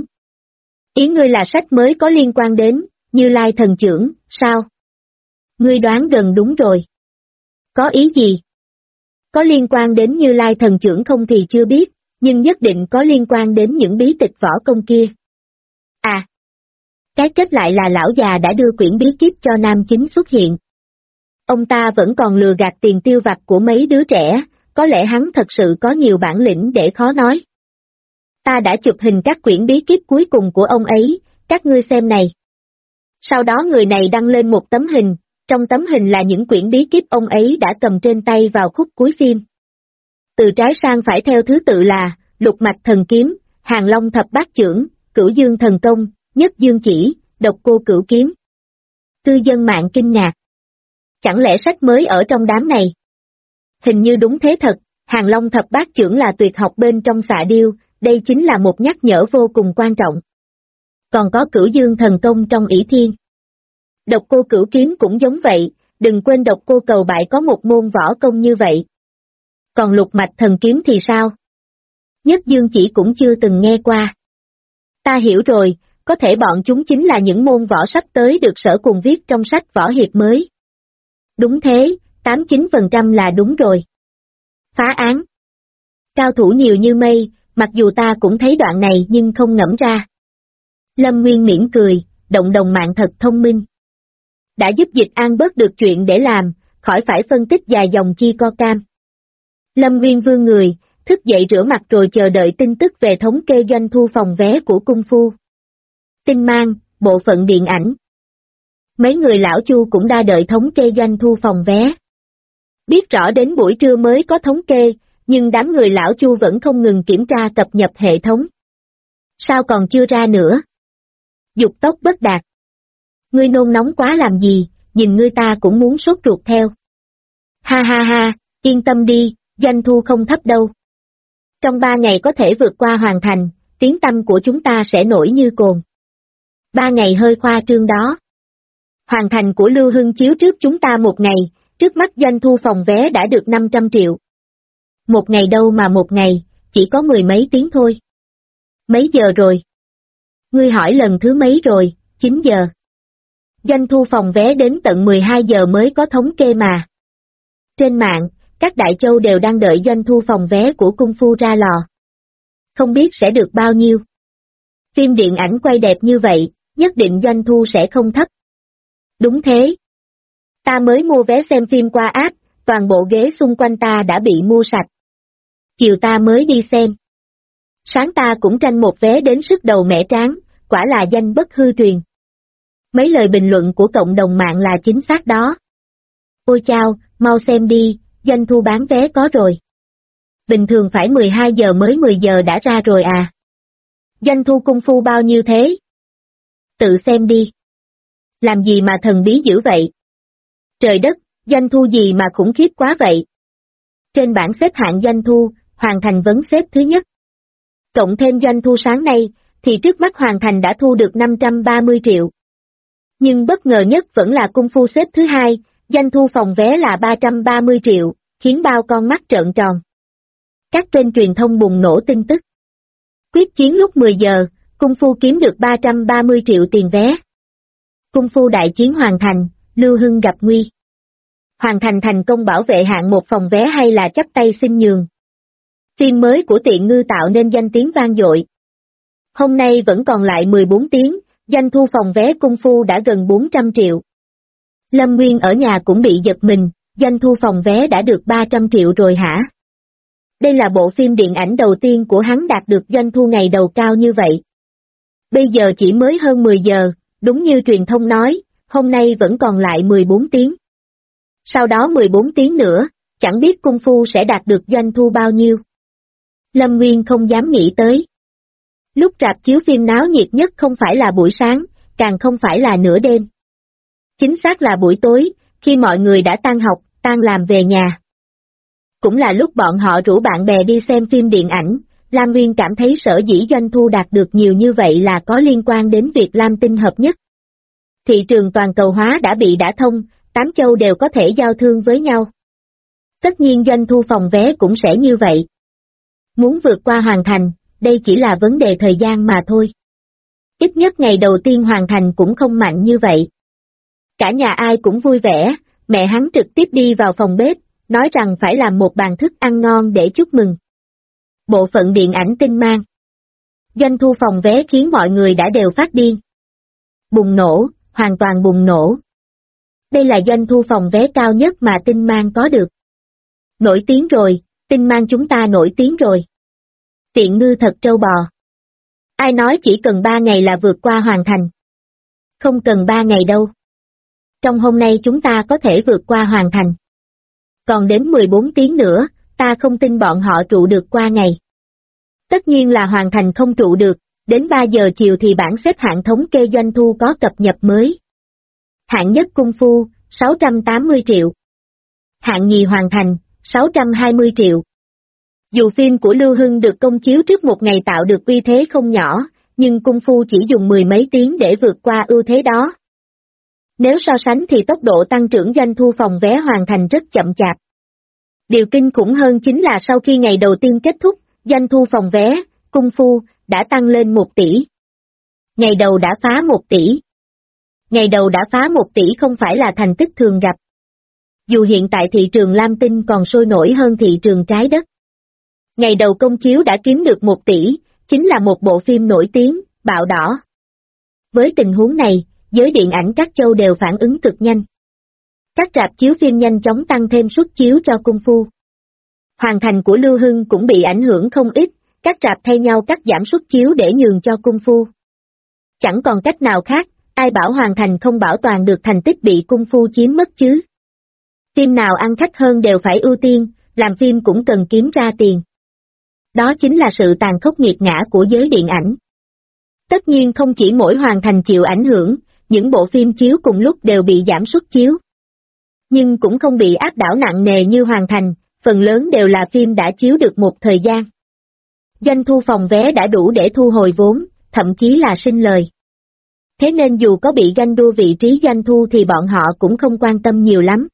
Ý ngươi là sách mới có liên quan đến Như Lai Thần Chưởng, sao? Ngươi đoán gần đúng rồi. Có ý gì? Có liên quan đến Như Lai Thần Chưởng không thì chưa biết, nhưng nhất định có liên quan đến những bí tịch võ công kia. À! Cái kết lại là lão già đã đưa quyển bí kíp cho nam chính xuất hiện. Ông ta vẫn còn lừa gạt tiền tiêu vặt của mấy đứa trẻ, có lẽ hắn thật sự có nhiều bản lĩnh để khó nói. Ta đã chụp hình các quyển bí kíp cuối cùng của ông ấy, các ngươi xem này. Sau đó người này đăng lên một tấm hình, trong tấm hình là những quyển bí kíp ông ấy đã cầm trên tay vào khúc cuối phim. Từ trái sang phải theo thứ tự là, Lục Mạch Thần Kiếm, Hàng Long Thập Bát Chưởng, Cửu Dương Thần Công, Nhất Dương Chỉ, Độc Cô Cửu Kiếm. Cư dân mạng kinh ngạc. Chẳng lẽ sách mới ở trong đám này? Hình như đúng thế thật, Hàng Long Thập Bát Chưởng là tuyệt học bên trong xạ điêu, đây chính là một nhắc nhở vô cùng quan trọng. Còn có Cửu Dương Thần Công trong ỷ thiên. Độc Cô Cửu Kiếm cũng giống vậy, đừng quên Độc Cô Cầu Bại có một môn võ công như vậy. Còn Lục Mạch Thần Kiếm thì sao? Nhất Dương Chỉ cũng chưa từng nghe qua. Ta hiểu rồi, có thể bọn chúng chính là những môn võ sắp tới được Sở Cùng viết trong sách võ hiệp mới. Đúng thế, 89% là đúng rồi. Phá án. Cao thủ nhiều như mây, mặc dù ta cũng thấy đoạn này nhưng không ngẫm ra. Lâm Nguyên mỉm cười, động đồng mạng thật thông minh. Đã giúp Dịch An bớt được chuyện để làm, khỏi phải phân tích dài dòng chi co cam. Lâm Nguyên vươn người, thức dậy rửa mặt rồi chờ đợi tin tức về thống kê doanh thu phòng vé của cung phu. Tinh mang, bộ phận điện ảnh. Mấy người lão Chu cũng đã đợi thống kê doanh thu phòng vé. Biết rõ đến buổi trưa mới có thống kê, nhưng đám người lão Chu vẫn không ngừng kiểm tra cập nhật hệ thống. Sao còn chưa ra nữa? Dục tốc bất đạt. Ngươi nôn nóng quá làm gì, nhìn ngươi ta cũng muốn sốt ruột theo. Ha ha ha, yên tâm đi, doanh thu không thấp đâu. Trong 3 ngày có thể vượt qua hoàn thành, tiếng tăm của chúng ta sẽ nổi như cồn. 3 ngày hơi khoa trương đó. Hoàn thành của Lưu Hưng chiếu trước chúng ta 1 ngày, trước mắt doanh thu phòng vé đã được 500 triệu. 1 ngày đâu mà 1 ngày, chỉ có 10 mấy tiếng thôi. Mấy giờ rồi? Ngươi hỏi lần thứ mấy rồi? 9 giờ. Doanh thu phòng vé đến tận 12 giờ mới có thống kê mà. Trên mạng, các đại châu đều đang đợi doanh thu phòng vé của Cung Phu ra lò. Không biết sẽ được bao nhiêu. Phim điện ảnh quay đẹp như vậy, nhất định doanh thu sẽ không thấp. Đúng thế. Ta mới mua vé xem phim qua app, toàn bộ ghế xung quanh ta đã bị mua sạch. Chiều ta mới đi xem. Sáng ta cũng tranh một vé đến sức đầu mẻ trán, quả là danh bất hư truyền. Mấy lời bình luận của cộng đồng mạng là chính xác đó. Ôi chao, mau xem đi, doanh thu bán vé có rồi. Bình thường phải 12 giờ mới 10 giờ đã ra rồi à. Doanh thu Cung Phu bao nhiêu thế? Tự xem đi. Làm gì mà thần bí dữ vậy? Trời đất, doanh thu gì mà khủng khiếp quá vậy? Trên bảng xếp hạng doanh thu, Hoàn Thành vẫn xếp thứ nhất. Cộng thêm doanh thu sáng nay, thì trước mắt Hoàn Thành đã thu được 530 triệu. Nhưng bất ngờ nhất vẫn là Cung Phu xếp thứ hai, doanh thu phòng vé là 330 triệu, khiến bao con mắt trợn tròn. Các kênh truyền thông bùng nổ tin tức. Quyết chiến lúc 10 giờ, Cung Phu kiếm được 330 triệu tiền vé. Cung Phu đại chiến Hoàn Thành, Lưu Hưng gặp nguy. Hoàn Thành thành công bảo vệ hạng một phòng vé hay là chắp tay xin nhường. Phim mới của Tiện Ngư tạo nên danh tiếng vang dội. Hôm nay vẫn còn lại 14 tiếng, doanh thu phòng vé Cung Phu đã gần 400 triệu. Lâm Nguyên ở nhà cũng bị giật mình, doanh thu phòng vé đã được 300 triệu rồi hả? Đây là bộ phim điện ảnh đầu tiên của hắn đạt được doanh thu ngày đầu cao như vậy. Bây giờ chỉ mới hơn 10 giờ, đúng như truyền thông nói, hôm nay vẫn còn lại 14 tiếng. Sau đó 14 tiếng nữa, chẳng biết Cung Phu sẽ đạt được doanh thu bao nhiêu. Lâm Nguyên không dám nghĩ tới. Lúc rạp chiếu phim náo nhiệt nhất không phải là buổi sáng, càng không phải là nửa đêm. Chính xác là buổi tối, khi mọi người đã tan học, tan làm về nhà. Cũng là lúc bọn họ rủ bạn bè đi xem phim điện ảnh, Lam Nguyên cảm thấy sở dĩ doanh thu đạt được nhiều như vậy là có liên quan đến việc Lam Tinh hợp nhất. Thị trường toàn cầu hóa đã bị đả thông, 8 châu đều có thể giao thương với nhau. Tất nhiên doanh thu phòng vé cũng sẽ như vậy. Muốn vượt qua Hoàn Thành, đây chỉ là vấn đề thời gian mà thôi. Ít nhất ngày đầu tiên Hoàn Thành cũng không mạnh như vậy. Cả nhà ai cũng vui vẻ, mẹ hắn trực tiếp đi vào phòng bếp, nói rằng phải làm một bàn thức ăn ngon để chúc mừng. Bộ phận điện ảnh Tinh Mang. Doanh thu phòng vé khiến mọi người đã đều phát điên. Bùng nổ, hoàn toàn bùng nổ. Đây là doanh thu phòng vé cao nhất mà Tinh Mang có được. Nổi tiếng rồi, Tinh Mang chúng ta nổi tiếng rồi. Tiện Ngư thật trâu bò. Ai nói chỉ cần 3 ngày là vượt qua Hoàn Thành? Không cần 3 ngày đâu. Trong hôm nay chúng ta có thể vượt qua Hoàn Thành. Còn đến 14 tiếng nữa, ta không tin bọn họ trụ được qua ngày. Tất nhiên là Hoàn Thành không trụ được, đến 3 giờ chiều thì bảng xếp hạng thống kê doanh thu có cập nhật mới. Hạng nhất Cung Phu, 680 triệu. Hạng nhì Hoàn Thành, 620 triệu. Dù phim của Lưu Hưng được công chiếu trước một ngày tạo được uy thế không nhỏ, nhưng Cung Phu chỉ dùng 10 mấy tiếng để vượt qua ưu thế đó. Nếu so sánh thì tốc độ tăng trưởng doanh thu phòng vé Hoàn Thành rất chậm chạp. Điều kinh khủng hơn chính là sau khi ngày đầu tiên kết thúc, doanh thu phòng vé, Cung Phu, đã tăng lên 1 tỷ. Ngày đầu đã phá 1 tỷ. Ngày đầu đã phá 1 tỷ không phải là thành tích thường gặp. Dù hiện tại thị trường Lam Tinh còn sôi nổi hơn thị trường trái đất. Ngày đầu công chiếu đã kiếm được 1 tỷ, chính là một bộ phim nổi tiếng, bạo đỏ. Với tình huống này, giới điện ảnh các châu đều phản ứng cực nhanh. Các rạp chiếu phim nhanh chóng tăng thêm suất chiếu cho Cung Phu. Hoàn Thành của Lưu Hưng cũng bị ảnh hưởng không ít, các rạp thay nhau cắt giảm suất chiếu để nhường cho Cung Phu. Chẳng còn cách nào khác, ai bảo hoàn thành không bảo toàn được thành tích bị cung phu chiếm mất chứ. Phim nào ăn khách hơn đều phải ưu tiên, làm phim cũng cần kiếm ra tiền. Đó chính là sự tàn khốc nghiệt ngã của giới điện ảnh. Tất nhiên không chỉ mỗi hoàn thành chịu ảnh hưởng, những bộ phim chiếu cùng lúc đều bị giảm suất chiếu. Nhưng cũng không bị áp đảo nặng nề như hoàn thành, phần lớn đều là phim đã chiếu được một thời gian. Doanh thu phòng vé đã đủ để thu hồi vốn, thậm chí là sinh lời. Thế nên dù có bị ganh đua vị trí doanh thu thì bọn họ cũng không quan tâm nhiều lắm.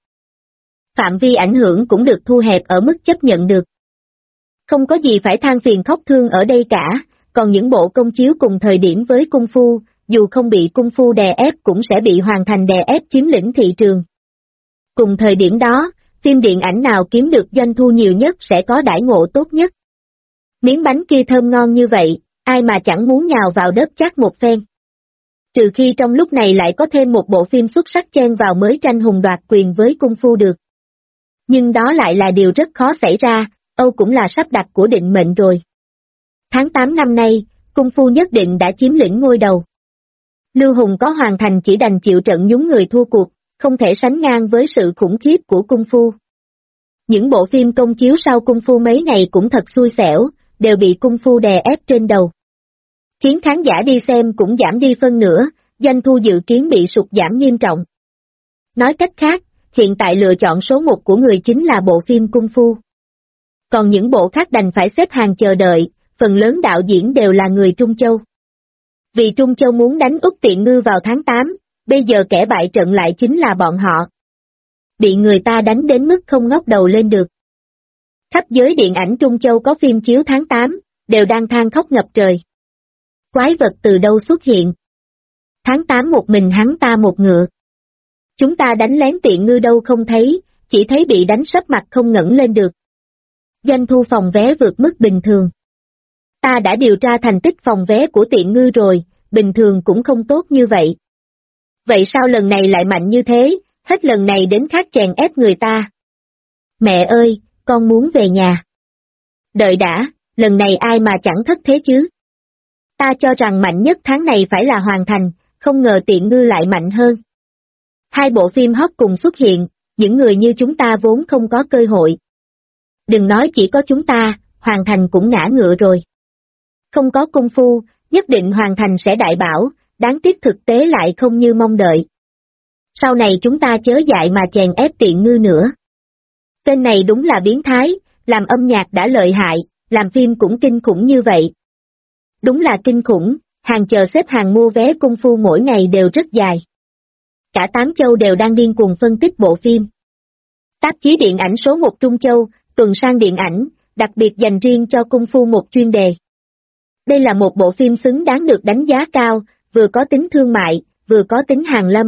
Phạm vi ảnh hưởng cũng được thu hẹp ở mức chấp nhận được. Không có gì phải than phiền khóc thương ở đây cả, còn những bộ công chiếu cùng thời điểm với cung phu, dù không bị cung phu đè ép cũng sẽ bị hoàn thành đè ép chiếm lĩnh thị trường. Cùng thời điểm đó, phim điện ảnh nào kiếm được doanh thu nhiều nhất sẽ có đãi ngộ tốt nhất. Miếng bánh kia thơm ngon như vậy, ai mà chẳng muốn nhào vào đớp chát một phen. Trừ khi trong lúc này lại có thêm một bộ phim xuất sắc chen vào mới tranh hùng đoạt quyền với cung phu được. Nhưng đó lại là điều rất khó xảy ra, Âu cũng là sắp đặt của định mệnh rồi. Tháng 8 năm nay, cung phu nhất định đã chiếm lĩnh ngôi đầu. Lưu Hùng có hoàn thành chỉ đành chịu trận nhúng người thua cuộc, không thể sánh ngang với sự khủng khiếp của cung phu. Những bộ phim công chiếu sau cung phu mấy ngày cũng thật xui xẻo, đều bị cung phu đè ép trên đầu. Khiến khán giả đi xem cũng giảm đi phân nửa, doanh thu dự kiến bị sụt giảm nghiêm trọng. Nói cách khác, hiện tại lựa chọn số 1 của người chính là bộ phim cung phu. Còn những bộ khác đành phải xếp hàng chờ đợi, phần lớn đạo diễn đều là người Trung Châu. Vì Trung Châu muốn đánh Úc Tiện Ngư vào tháng 8, bây giờ kẻ bại trận lại chính là bọn họ. Bị người ta đánh đến mức không ngóc đầu lên được. Khắp giới điện ảnh Trung Châu có phim chiếu tháng 8, đều đang than khóc ngập trời. Quái vật từ đâu xuất hiện? Tháng 8 một mình hắn ta một ngựa. Chúng ta đánh lén Tiện Ngư đâu không thấy, chỉ thấy bị đánh sấp mặt không ngẩng lên được. Doanh thu phòng vé vượt mức bình thường. Ta đã điều tra thành tích phòng vé của Tiện Ngư rồi, bình thường cũng không tốt như vậy. Vậy sao lần này lại mạnh như thế, hết lần này đến khác chèn ép người ta? Mẹ ơi, con muốn về nhà. Đợi đã, lần này ai mà chẳng thất thế chứ? Ta cho rằng mạnh nhất tháng này phải là Hoàn Thành, không ngờ Tiện Ngư lại mạnh hơn. Hai bộ phim hot cùng xuất hiện, những người như chúng ta vốn không có cơ hội. Đừng nói chỉ có chúng ta, Hoàn Thành cũng ngã ngựa rồi. Không có cung phu, nhất định Hoàn Thành sẽ đại bảo, đáng tiếc thực tế lại không như mong đợi. Sau này chúng ta chớ dại mà chèn ép Tiện Ngư nữa. Tên này đúng là biến thái, làm âm nhạc đã lợi hại, làm phim cũng kinh khủng như vậy. Đúng là kinh khủng, hàng chờ xếp hàng mua vé cung phu mỗi ngày đều rất dài. Cả 8 châu đều đang điên cuồng phân tích bộ phim. Tạp chí điện ảnh số 1 Trung Châu, tuần sang điện ảnh, đặc biệt dành riêng cho cung phu một chuyên đề. Đây là một bộ phim xứng đáng được đánh giá cao, vừa có tính thương mại, vừa có tính hàn lâm.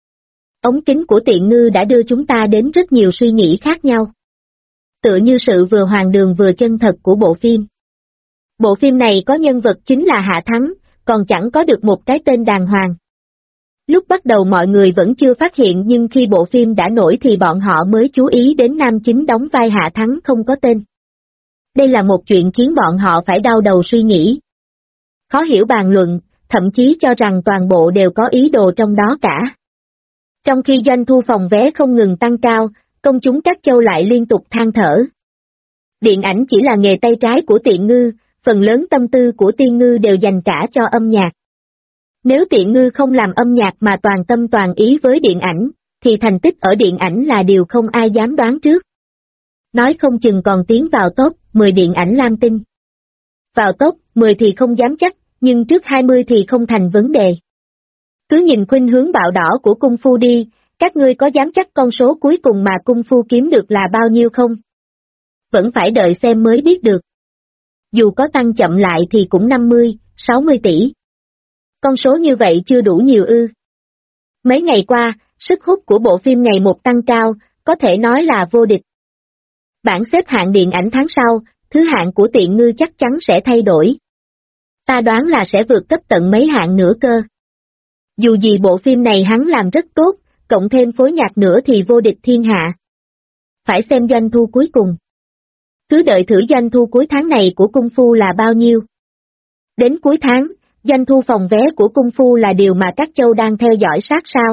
Ống kính của Tiện Ngư đã đưa chúng ta đến rất nhiều suy nghĩ khác nhau. Tựa như sự vừa hoàng đường vừa chân thật của bộ phim. Bộ phim này có nhân vật chính là Hạ Thắng, còn chẳng có được một cái tên đàng hoàng. Lúc bắt đầu mọi người vẫn chưa phát hiện nhưng khi bộ phim đã nổi thì bọn họ mới chú ý đến nam chính đóng vai Hạ Thắng không có tên. Đây là một chuyện khiến bọn họ phải đau đầu suy nghĩ. Khó hiểu bàn luận, thậm chí cho rằng toàn bộ đều có ý đồ trong đó cả. Trong khi doanh thu phòng vé không ngừng tăng cao, công chúng các châu lại liên tục than thở. Điện ảnh chỉ là nghề tay trái của Tiện Ngư, phần lớn tâm tư của Tiên Ngư đều dành cả cho âm nhạc. Nếu Tiện Ngư không làm âm nhạc mà toàn tâm toàn ý với điện ảnh, thì thành tích ở điện ảnh là điều không ai dám đoán trước. Nói không chừng còn tiến vào top 10 điện ảnh lam tinh. Vào top 10 thì không dám chắc, nhưng trước 20 thì không thành vấn đề. Cứ nhìn khuynh hướng bạo đỏ của cung phu đi, các ngươi có dám chắc con số cuối cùng mà cung phu kiếm được là bao nhiêu không? Vẫn phải đợi xem mới biết được. Dù có tăng chậm lại thì cũng 50, 60 tỷ. Con số như vậy chưa đủ nhiều ư. Mấy ngày qua, sức hút của bộ phim ngày một tăng cao, có thể nói là vô địch. Bảng xếp hạng điện ảnh tháng sau, thứ hạng của Tiện Ngư chắc chắn sẽ thay đổi. Ta đoán là sẽ vượt cấp tận mấy hạng nữa cơ. Dù gì bộ phim này hắn làm rất tốt, cộng thêm phối nhạc nữa thì vô địch thiên hạ. Phải xem doanh thu cuối cùng. Cứ đợi thử doanh thu cuối tháng này của cung phu là bao nhiêu. Đến cuối tháng, doanh thu phòng vé của cung phu là điều mà các châu đang theo dõi sát sao.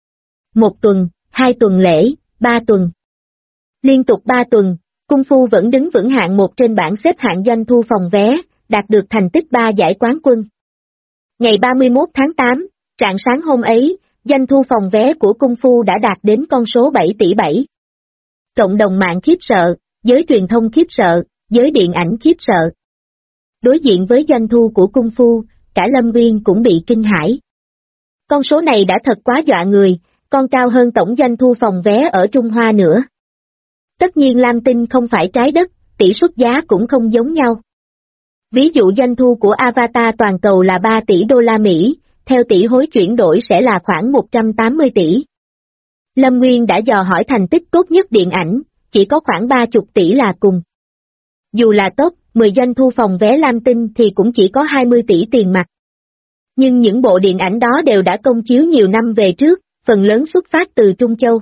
1 tuần, 2 tuần lễ, 3 tuần. Liên tục 3 tuần, cung phu vẫn đứng vững hạng 1 trên bảng xếp hạng doanh thu phòng vé, đạt được thành tích 3 giải quán quân. Ngày 31 tháng 8, rạng sáng hôm ấy, doanh thu phòng vé của cung phu đã đạt đến con số 7 tỷ 7. Cộng đồng mạng khiếp sợ, giới truyền thông khiếp sợ, giới điện ảnh khiếp sợ. Đối diện với doanh thu của cung phu, cả Lâm Nguyên cũng bị kinh hãi. Con số này đã thật quá dọa người, còn cao hơn tổng doanh thu phòng vé ở Trung Hoa nữa. Tất nhiên Lam Tinh không phải trái đất, tỷ suất giá cũng không giống nhau. Ví dụ doanh thu của Avatar toàn cầu là 3 tỷ đô la Mỹ, theo tỷ hối chuyển đổi sẽ là khoảng 180 tỷ. Lâm Nguyên đã dò hỏi thành tích tốt nhất điện ảnh, chỉ có khoảng 30 tỷ là cùng. Dù là top 10 doanh thu phòng vé Lam Tinh thì cũng chỉ có 20 tỷ tiền mặt. Nhưng những bộ điện ảnh đó đều đã công chiếu nhiều năm về trước, phần lớn xuất phát từ Trung Châu.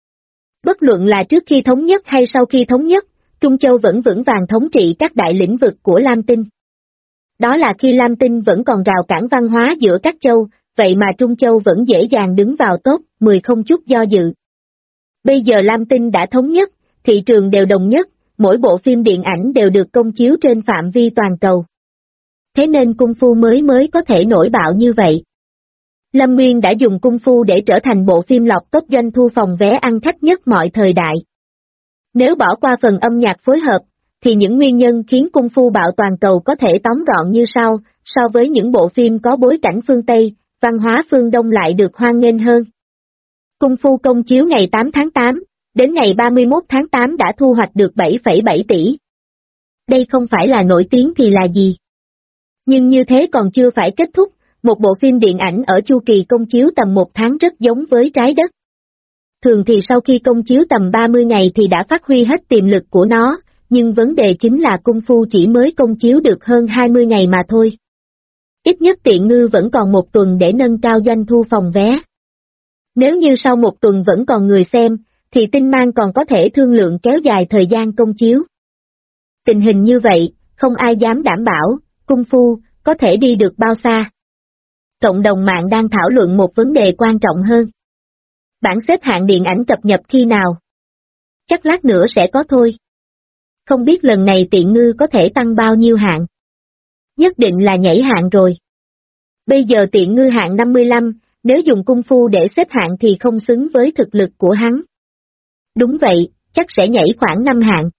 Bất luận là trước khi thống nhất hay sau khi thống nhất, Trung Châu vẫn vững vàng thống trị các đại lĩnh vực của Lam Tinh. Đó là khi Lam Tinh vẫn còn rào cản văn hóa giữa các châu, vậy mà Trung Châu vẫn dễ dàng đứng vào top 10 không chút do dự. Bây giờ Lam Tinh đã thống nhất, thị trường đều đồng nhất, mỗi bộ phim điện ảnh đều được công chiếu trên phạm vi toàn cầu. Thế nên cung phu mới có thể nổi bạo như vậy. Lâm Nguyên đã dùng cung phu để trở thành bộ phim lọt top doanh thu phòng vé ăn khách nhất mọi thời đại. Nếu bỏ qua phần âm nhạc phối hợp, thì những nguyên nhân khiến cung phu bạo toàn cầu có thể tóm gọn như sau, so với những bộ phim có bối cảnh phương Tây, văn hóa phương Đông lại được hoan nghênh hơn. Cung phu công chiếu ngày 8 tháng 8, đến ngày 31 tháng 8 đã thu hoạch được 7,7 tỷ. Đây không phải là nổi tiếng thì là gì. Nhưng như thế còn chưa phải kết thúc, một bộ phim điện ảnh ở chu kỳ công chiếu tầm 1 tháng rất giống với trái đất. Thường thì sau khi công chiếu tầm 30 ngày thì đã phát huy hết tiềm lực của nó, nhưng vấn đề chính là cung phu chỉ mới công chiếu được hơn 20 ngày mà thôi. Ít nhất Tiện Ngư vẫn còn 1 tuần để nâng cao doanh thu phòng vé. Nếu như sau 1 tuần vẫn còn người xem, thì Tinh Mang còn có thể thương lượng kéo dài thời gian công chiếu. Tình hình như vậy, không ai dám đảm bảo, cung phu có thể đi được bao xa. Cộng đồng mạng đang thảo luận một vấn đề quan trọng hơn. Bảng xếp hạng điện ảnh cập nhật khi nào? Chắc lát nữa sẽ có thôi. Không biết lần này Tiện Ngư có thể tăng bao nhiêu hạng? Nhất định là nhảy hạng rồi. Bây giờ Tiện Ngư hạng 55, nếu dùng cung phu để xếp hạng thì không xứng với thực lực của hắn. Đúng vậy, chắc sẽ nhảy khoảng 5 hạng.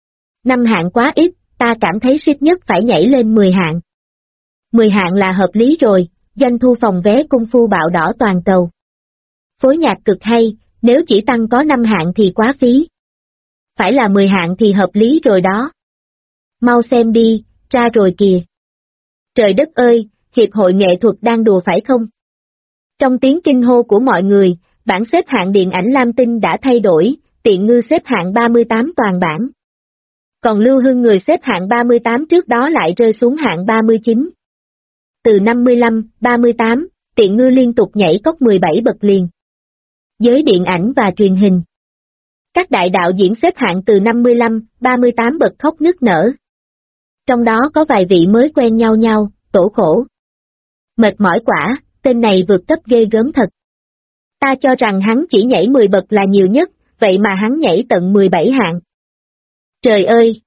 5 hạng quá ít, ta cảm thấy ít nhất phải nhảy lên 10 hạng. 10 hạng là hợp lý rồi, doanh thu phòng vé cung phu bạo đỏ toàn cầu. Phối nhạc cực hay, nếu chỉ tăng có 5 hạng thì quá phí. Phải là 10 hạng thì hợp lý rồi đó. Mau xem đi, ra rồi kìa. Trời đất ơi, Hiệp hội nghệ thuật đang đùa phải không? Trong tiếng kinh hô của mọi người, bảng xếp hạng điện ảnh Lam Tinh đã thay đổi, Tiện Ngư xếp hạng 38 toàn bảng. Còn Lưu Hưng người xếp hạng 38 trước đó lại rơi xuống hạng 39. Từ 55, 38, Tiện Ngư liên tục nhảy cốc 17 bậc liền. Giới điện ảnh và truyền hình. Các đại đạo diễn xếp hạng từ 55, 38 bậc khóc nức nở. Trong đó có vài vị mới quen nhau, tổ khổ. Mệt mỏi quả, tên này vượt cấp ghê gớm thật. Ta cho rằng hắn chỉ nhảy 10 bậc là nhiều nhất, vậy mà hắn nhảy tận 17 hạng. Trời ơi!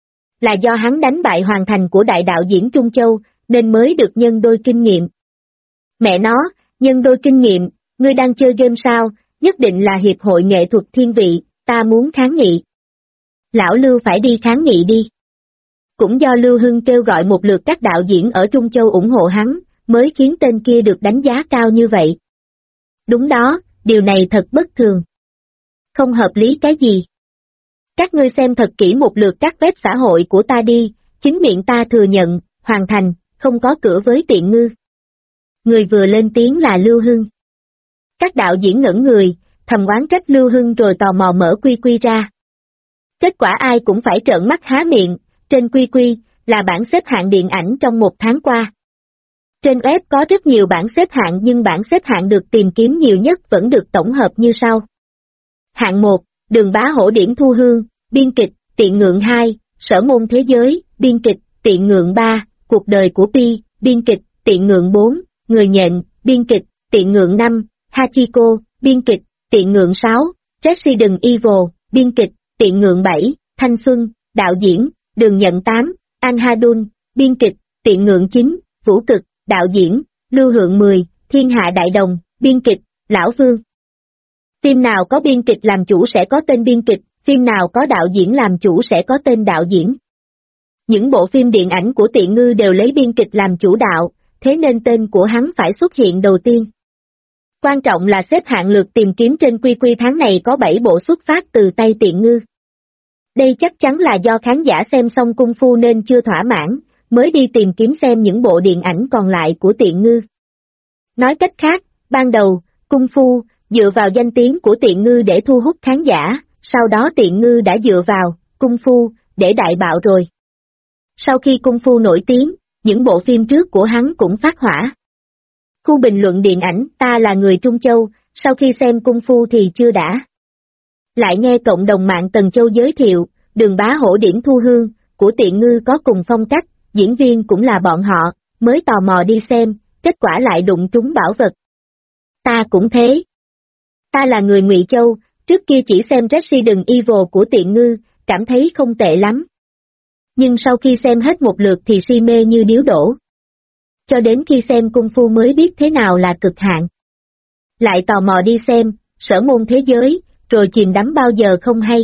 Là do hắn đánh bại hoàn thành của đại đạo diễn Trung Châu, nên mới được nhân đôi kinh nghiệm. Mẹ nó, nhân đôi kinh nghiệm, ngươi đang chơi game sao, nhất định là Hiệp hội nghệ thuật thiên vị, ta muốn kháng nghị. Lão Lưu phải đi kháng nghị đi. Cũng do Lưu Hưng kêu gọi một lượt các đạo diễn ở Trung Châu ủng hộ hắn, mới khiến tên kia được đánh giá cao như vậy. Đúng đó, điều này thật bất thường. Không hợp lý cái gì. Các ngươi xem thật kỹ một lượt các web xã hội của ta đi, chính miệng ta thừa nhận, hoàn thành, không có cửa với Tiện Ngư. Người vừa lên tiếng là Lưu Hưng. Các đạo diễn ngẩn người, thầm oán trách Lưu Hưng rồi tò mò mở quy ra. Kết quả ai cũng phải trợn mắt há miệng, trên quy là bảng xếp hạng điện ảnh trong 1 tháng qua. Trên web có rất nhiều bảng xếp hạng nhưng bảng xếp hạng được tìm kiếm nhiều nhất vẫn được tổng hợp như sau. Hạng 1, Đường Bá Hổ Điển Thu Hương, biên kịch, Tiện Ngượng 2, Sở Môn Thế Giới, biên kịch, Tiện Ngượng 3, Cuộc đời của Pi, biên kịch, Tiện Ngượng 4, Người Nhện, biên kịch, Tiện Ngượng 5, Hachiko, biên kịch, Tiện Ngượng 6, Resident Evil, biên kịch, Tiện Ngượng 7, Thanh Xuân, đạo diễn, Đường Nhận 8, Anh Hadun, biên kịch, Tiện Ngượng 9, Vũ Cực, đạo diễn, Lưu Hượng 10, Thiên Hạ Đại Đồng, biên kịch, Lão Vương. Phim nào có biên kịch làm chủ sẽ có tên biên kịch, phim nào có đạo diễn làm chủ sẽ có tên đạo diễn. Những bộ phim điện ảnh của Tiện Ngư đều lấy biên kịch làm chủ đạo, thế nên tên của hắn phải xuất hiện đầu tiên. Quan trọng là xếp hạng lượt tìm kiếm trên QQ tháng này có 7 bộ xuất phát từ tay Tiện Ngư. Đây chắc chắn là do khán giả xem xong Cung Phu nên chưa thỏa mãn, mới đi tìm kiếm xem những bộ điện ảnh còn lại của Tiện Ngư. Nói cách khác, ban đầu, Cung Phu, dựa vào danh tiếng của Tiện Ngư để thu hút khán giả, sau đó Tiện Ngư đã dựa vào, Cung Phu, để đại bạo rồi. Sau khi Cung Phu nổi tiếng, những bộ phim trước của hắn cũng phát hỏa. Khu bình luận điện ảnh Ta Là Người Trung Châu, sau khi xem Cung Phu thì chưa đã. Lại nghe cộng đồng mạng Tần Châu giới thiệu, Đường Bá Hổ Điểm Thu Hương, của Tiện Ngư có cùng phong cách, diễn viên cũng là bọn họ, mới tò mò đi xem, kết quả lại đụng trúng bảo vật. Ta cũng thế. Ta Là Người Ngụy Châu, trước kia chỉ xem Resident Evil của Tiện Ngư, cảm thấy không tệ lắm. Nhưng sau khi xem hết một lượt thì si mê như điếu đổ. Cho đến khi xem Cung Phu mới biết thế nào là cực hạn. Lại tò mò đi xem, Sở Môn Thế Giới, rồi chìm đắm bao giờ không hay.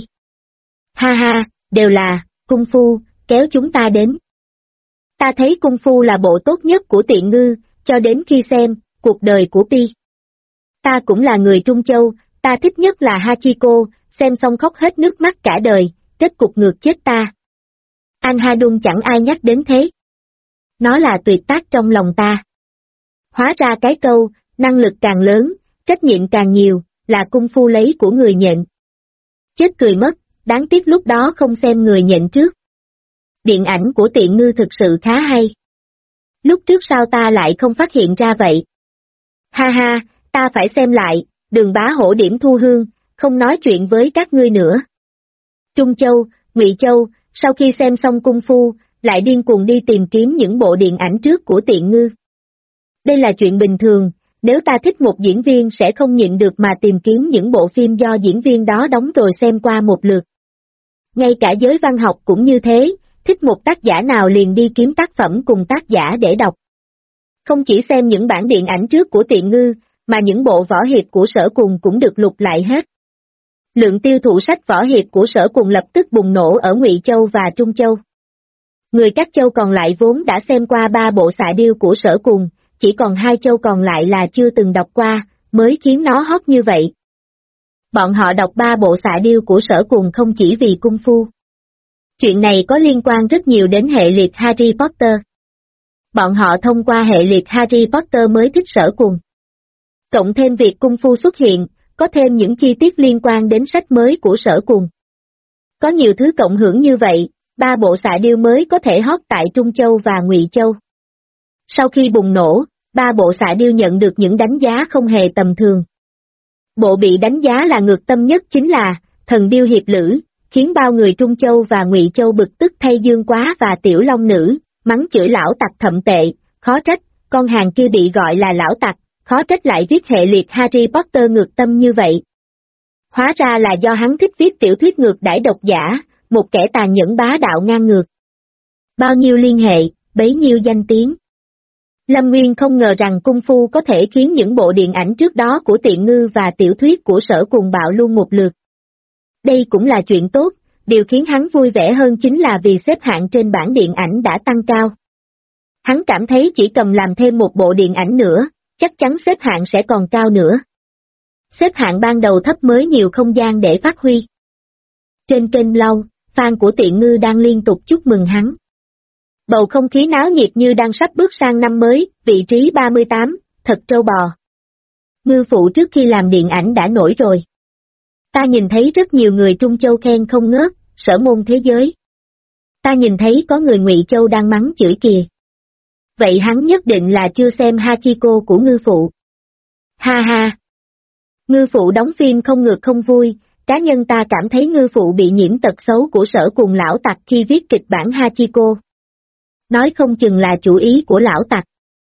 Ha ha, đều là, Cung Phu, kéo chúng ta đến. Ta thấy Cung Phu là bộ tốt nhất của Tiện Ngư, cho đến khi xem, Cuộc Đời của Pi. Ta cũng là người Trung Châu, ta thích nhất là Hachiko, xem xong khóc hết nước mắt cả đời, kết cục ngược chết ta. Anh Hadun chẳng ai nhắc đến thế. Nó là tuyệt tác trong lòng ta. Hóa ra cái câu, năng lực càng lớn, trách nhiệm càng nhiều, là Cung Phu lấy của Người Nhện. Chết cười mất, đáng tiếc lúc đó không xem Người Nhện trước. Điện ảnh của Tiện Ngư thực sự khá hay. Lúc trước sao ta lại không phát hiện ra vậy? Ha ha, ta phải xem lại, Đường Bá Hổ Điểm Thu Hương, không nói chuyện với các ngươi nữa. Trung Châu, Ngụy Châu, sau khi xem xong Cung Phu, lại điên cuồng đi tìm kiếm những bộ điện ảnh trước của Tiện Ngư. Đây là chuyện bình thường, nếu ta thích một diễn viên sẽ không nhịn được mà tìm kiếm những bộ phim do diễn viên đó đóng rồi xem qua một lượt. Ngay cả giới văn học cũng như thế, thích một tác giả nào liền đi kiếm tác phẩm cùng tác giả để đọc. Không chỉ xem những bản điện ảnh trước của Tiện Ngư, mà những bộ võ hiệp của Sở Cùng cũng được lục lại hết. Lượng tiêu thụ sách võ hiệp của Sở Cùng lập tức bùng nổ ở Ngụy Châu và Trung Châu. Người các châu còn lại vốn đã xem qua 3 bộ xạ điêu của Sở Cùng, chỉ còn 2 châu còn lại là chưa từng đọc qua, mới khiến nó hot như vậy. Bọn họ đọc 3 bộ xạ điêu của Sở Cùng không chỉ vì Cung Phu. Chuyện này có liên quan rất nhiều đến hệ liệt Harry Potter. Bọn họ thông qua hệ liệt Harry Potter mới thích Sở Cùng. Cộng thêm việc Cung Phu xuất hiện, có thêm những chi tiết liên quan đến sách mới của Sở Cùng. Có nhiều thứ cộng hưởng như vậy, 3 bộ xạ điêu mới có thể hot tại Trung Châu và Ngụy Châu. Sau khi bùng nổ, 3 bộ xạ điêu nhận được những đánh giá không hề tầm thường. Bộ bị đánh giá là ngược tâm nhất chính là Thần Điêu Hiệp Lữ, khiến bao người Trung Châu và Ngụy Châu bực tức thay Dương Quá và Tiểu Long Nữ, mắng chửi lão tặc thậm tệ, khó trách, con hàng kia bị gọi là lão tặc, khó trách lại viết hệ liệt Harry Potter ngược tâm như vậy. Hóa ra là do hắn thích viết tiểu thuyết ngược đãi độc giả, một kẻ tàn nhẫn bá đạo ngang ngược. Bao nhiêu liên hệ, bấy nhiêu danh tiếng. Lâm Nguyên không ngờ rằng Cung Phu có thể khiến những bộ điện ảnh trước đó của Tiện Ngư và tiểu thuyết của Sở Cùng bạo luôn một lượt. Đây cũng là chuyện tốt, điều khiến hắn vui vẻ hơn chính là vì xếp hạng trên bảng điện ảnh đã tăng cao. Hắn cảm thấy chỉ cần làm thêm một bộ điện ảnh nữa, chắc chắn xếp hạng sẽ còn cao nữa. Xếp hạng ban đầu thấp mới nhiều không gian để phát huy. Trên kênh Lâu, fan của Tiện Ngư đang liên tục chúc mừng hắn. Bầu không khí náo nhiệt như đang sắp bước sang năm mới, vị trí 38, thật trâu bò. Ngư phụ trước khi làm điện ảnh đã nổi rồi. Ta nhìn thấy rất nhiều người Trung Châu khen không ngớt, Sở Môn Thế Giới. Ta nhìn thấy có người Ngụy Châu đang mắng chửi kìa. Vậy hắn nhất định là chưa xem Hachiko của Ngư phụ. Ha ha. Ngư phụ đóng phim không ngược không vui, cá nhân ta cảm thấy Ngư phụ bị nhiễm tật xấu của Sở Cùng lão tặc khi viết kịch bản Hachiko. Nói không chừng là chủ ý của lão tặc.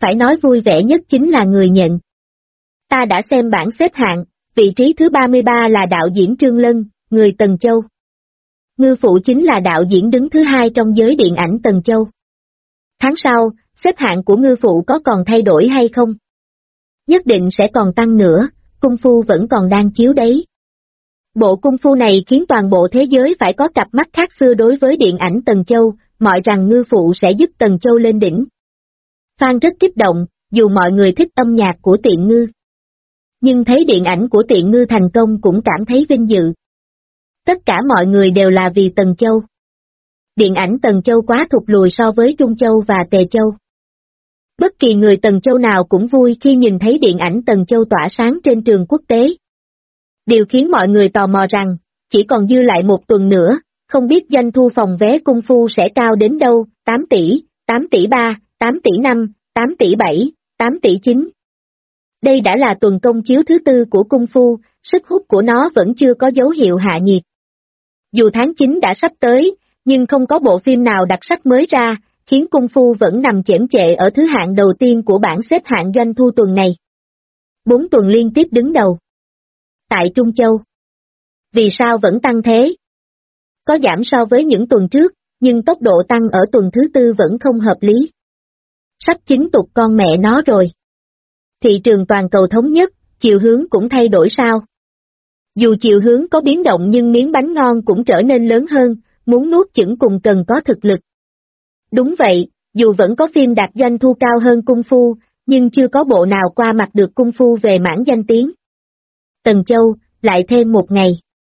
Phải nói vui vẻ nhất chính là người nhận. Ta đã xem bảng xếp hạng, vị trí thứ 33 là đạo diễn Trương Lân, người Tần Châu. Ngư Phụ chính là đạo diễn đứng thứ 2 trong giới điện ảnh Tần Châu. Tháng sau, xếp hạng của Ngư Phụ có còn thay đổi hay không? Nhất định sẽ còn tăng nữa, Cung Phu vẫn còn đang chiếu đấy. Bộ Cung Phu này khiến toàn bộ thế giới phải có cặp mắt khác xưa đối với điện ảnh Tần Châu, mọi rằng Ngư Phụ sẽ giúp Tần Châu lên đỉnh. Fan rất kích động, dù mọi người thích âm nhạc của Tiện Ngư. Nhưng thấy điện ảnh của Tiện Ngư thành công cũng cảm thấy vinh dự. Tất cả mọi người đều là vì Tần Châu. Điện ảnh Tần Châu quá thụt lùi so với Trung Châu và Tề Châu. Bất kỳ người Tần Châu nào cũng vui khi nhìn thấy điện ảnh Tần Châu tỏa sáng trên trường quốc tế. Điều khiến mọi người tò mò rằng, chỉ còn dư lại một tuần nữa, không biết doanh thu phòng vé Cung Phu sẽ cao đến đâu, 8 tỷ, 8 tỷ 3, 8 tỷ 5, 8 tỷ 7, 8 tỷ 9. Đây đã là tuần công chiếu thứ 4 của Cung Phu, sức hút của nó vẫn chưa có dấu hiệu hạ nhiệt. Dù tháng 9 đã sắp tới, nhưng không có bộ phim nào đặc sắc mới ra, khiến Cung Phu vẫn nằm chễm chệ ở thứ hạng đầu tiên của bảng xếp hạng doanh thu tuần này. 4 tuần liên tiếp đứng đầu. Tại Trung Châu. Vì sao vẫn tăng thế? Có giảm so với những tuần trước, nhưng tốc độ tăng ở tuần thứ 4 vẫn không hợp lý. Sắp chính tục con mẹ nó rồi. Thị trường toàn cầu thống nhất, chiều hướng cũng thay đổi sao? Dù chiều hướng có biến động nhưng miếng bánh ngon cũng trở nên lớn hơn, muốn nuốt chửng cùng cần có thực lực. Đúng vậy, dù vẫn có phim đạt doanh thu cao hơn Cung Phu, nhưng chưa có bộ nào qua mặt được Cung Phu về mảng danh tiếng. Tần Châu, lại thêm một ngày.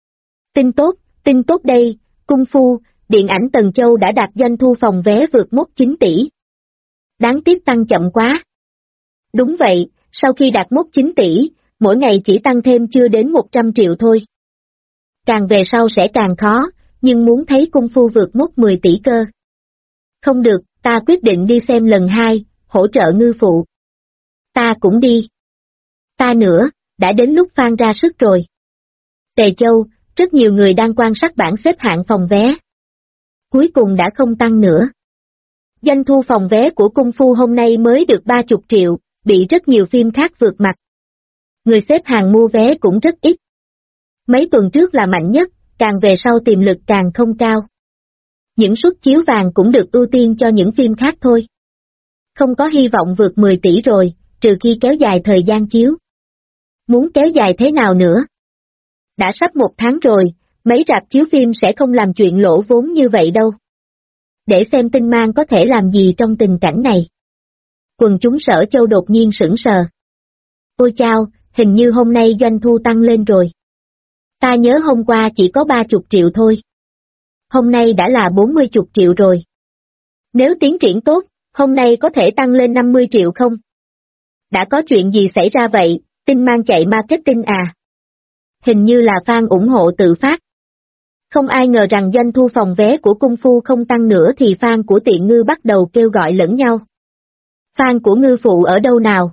Tin tốt đây, Cung Phu, điện ảnh Tần Châu đã đạt doanh thu phòng vé vượt mốc 9 tỷ. Đáng tiếc tăng chậm quá. Đúng vậy, sau khi đạt mốc 9 tỷ, mỗi ngày chỉ tăng thêm chưa đến 100 triệu thôi. Càng về sau sẽ càng khó, nhưng muốn thấy Cung Phu vượt mốc 10 tỷ cơ. Không được, ta quyết định đi xem lần 2, hỗ trợ Ngư Phụ. Ta cũng đi. Ta nữa, đã đến lúc Phan ra sức rồi. Tề Châu, rất nhiều người đang quan sát bảng xếp hạng phòng vé. Cuối cùng đã không tăng nữa. Doanh thu phòng vé của Cung Phu hôm nay mới được 30 triệu, bị rất nhiều phim khác vượt mặt. Người xếp hàng mua vé cũng rất ít. Mấy tuần trước là mạnh nhất, càng về sau tiềm lực càng không cao. Những suất chiếu vàng cũng được ưu tiên cho những phim khác thôi. Không có hy vọng vượt 10 tỷ rồi, trừ khi kéo dài thời gian chiếu. Muốn kéo dài thế nào nữa? Đã sắp 1 tháng rồi, mấy rạp chiếu phim sẽ không làm chuyện lỗ vốn như vậy đâu. Để xem Tinh Mang có thể làm gì trong tình cảnh này. Quần chúng Sở Châu đột nhiên sững sờ. Ôi chao, hình như hôm nay doanh thu tăng lên rồi. Ta nhớ hôm qua chỉ có 30 triệu thôi. Hôm nay đã là 40 triệu rồi. Nếu tiến triển tốt, hôm nay có thể tăng lên 50 triệu không? Đã có chuyện gì xảy ra vậy, Tinh Mang chạy marketing à? Hình như là fan ủng hộ tự phát. Không ai ngờ rằng doanh thu phòng vé của Cung Phu không tăng nữa thì fan của Tiện Ngư bắt đầu kêu gọi lẫn nhau. Fan của Ngư Phụ ở đâu nào?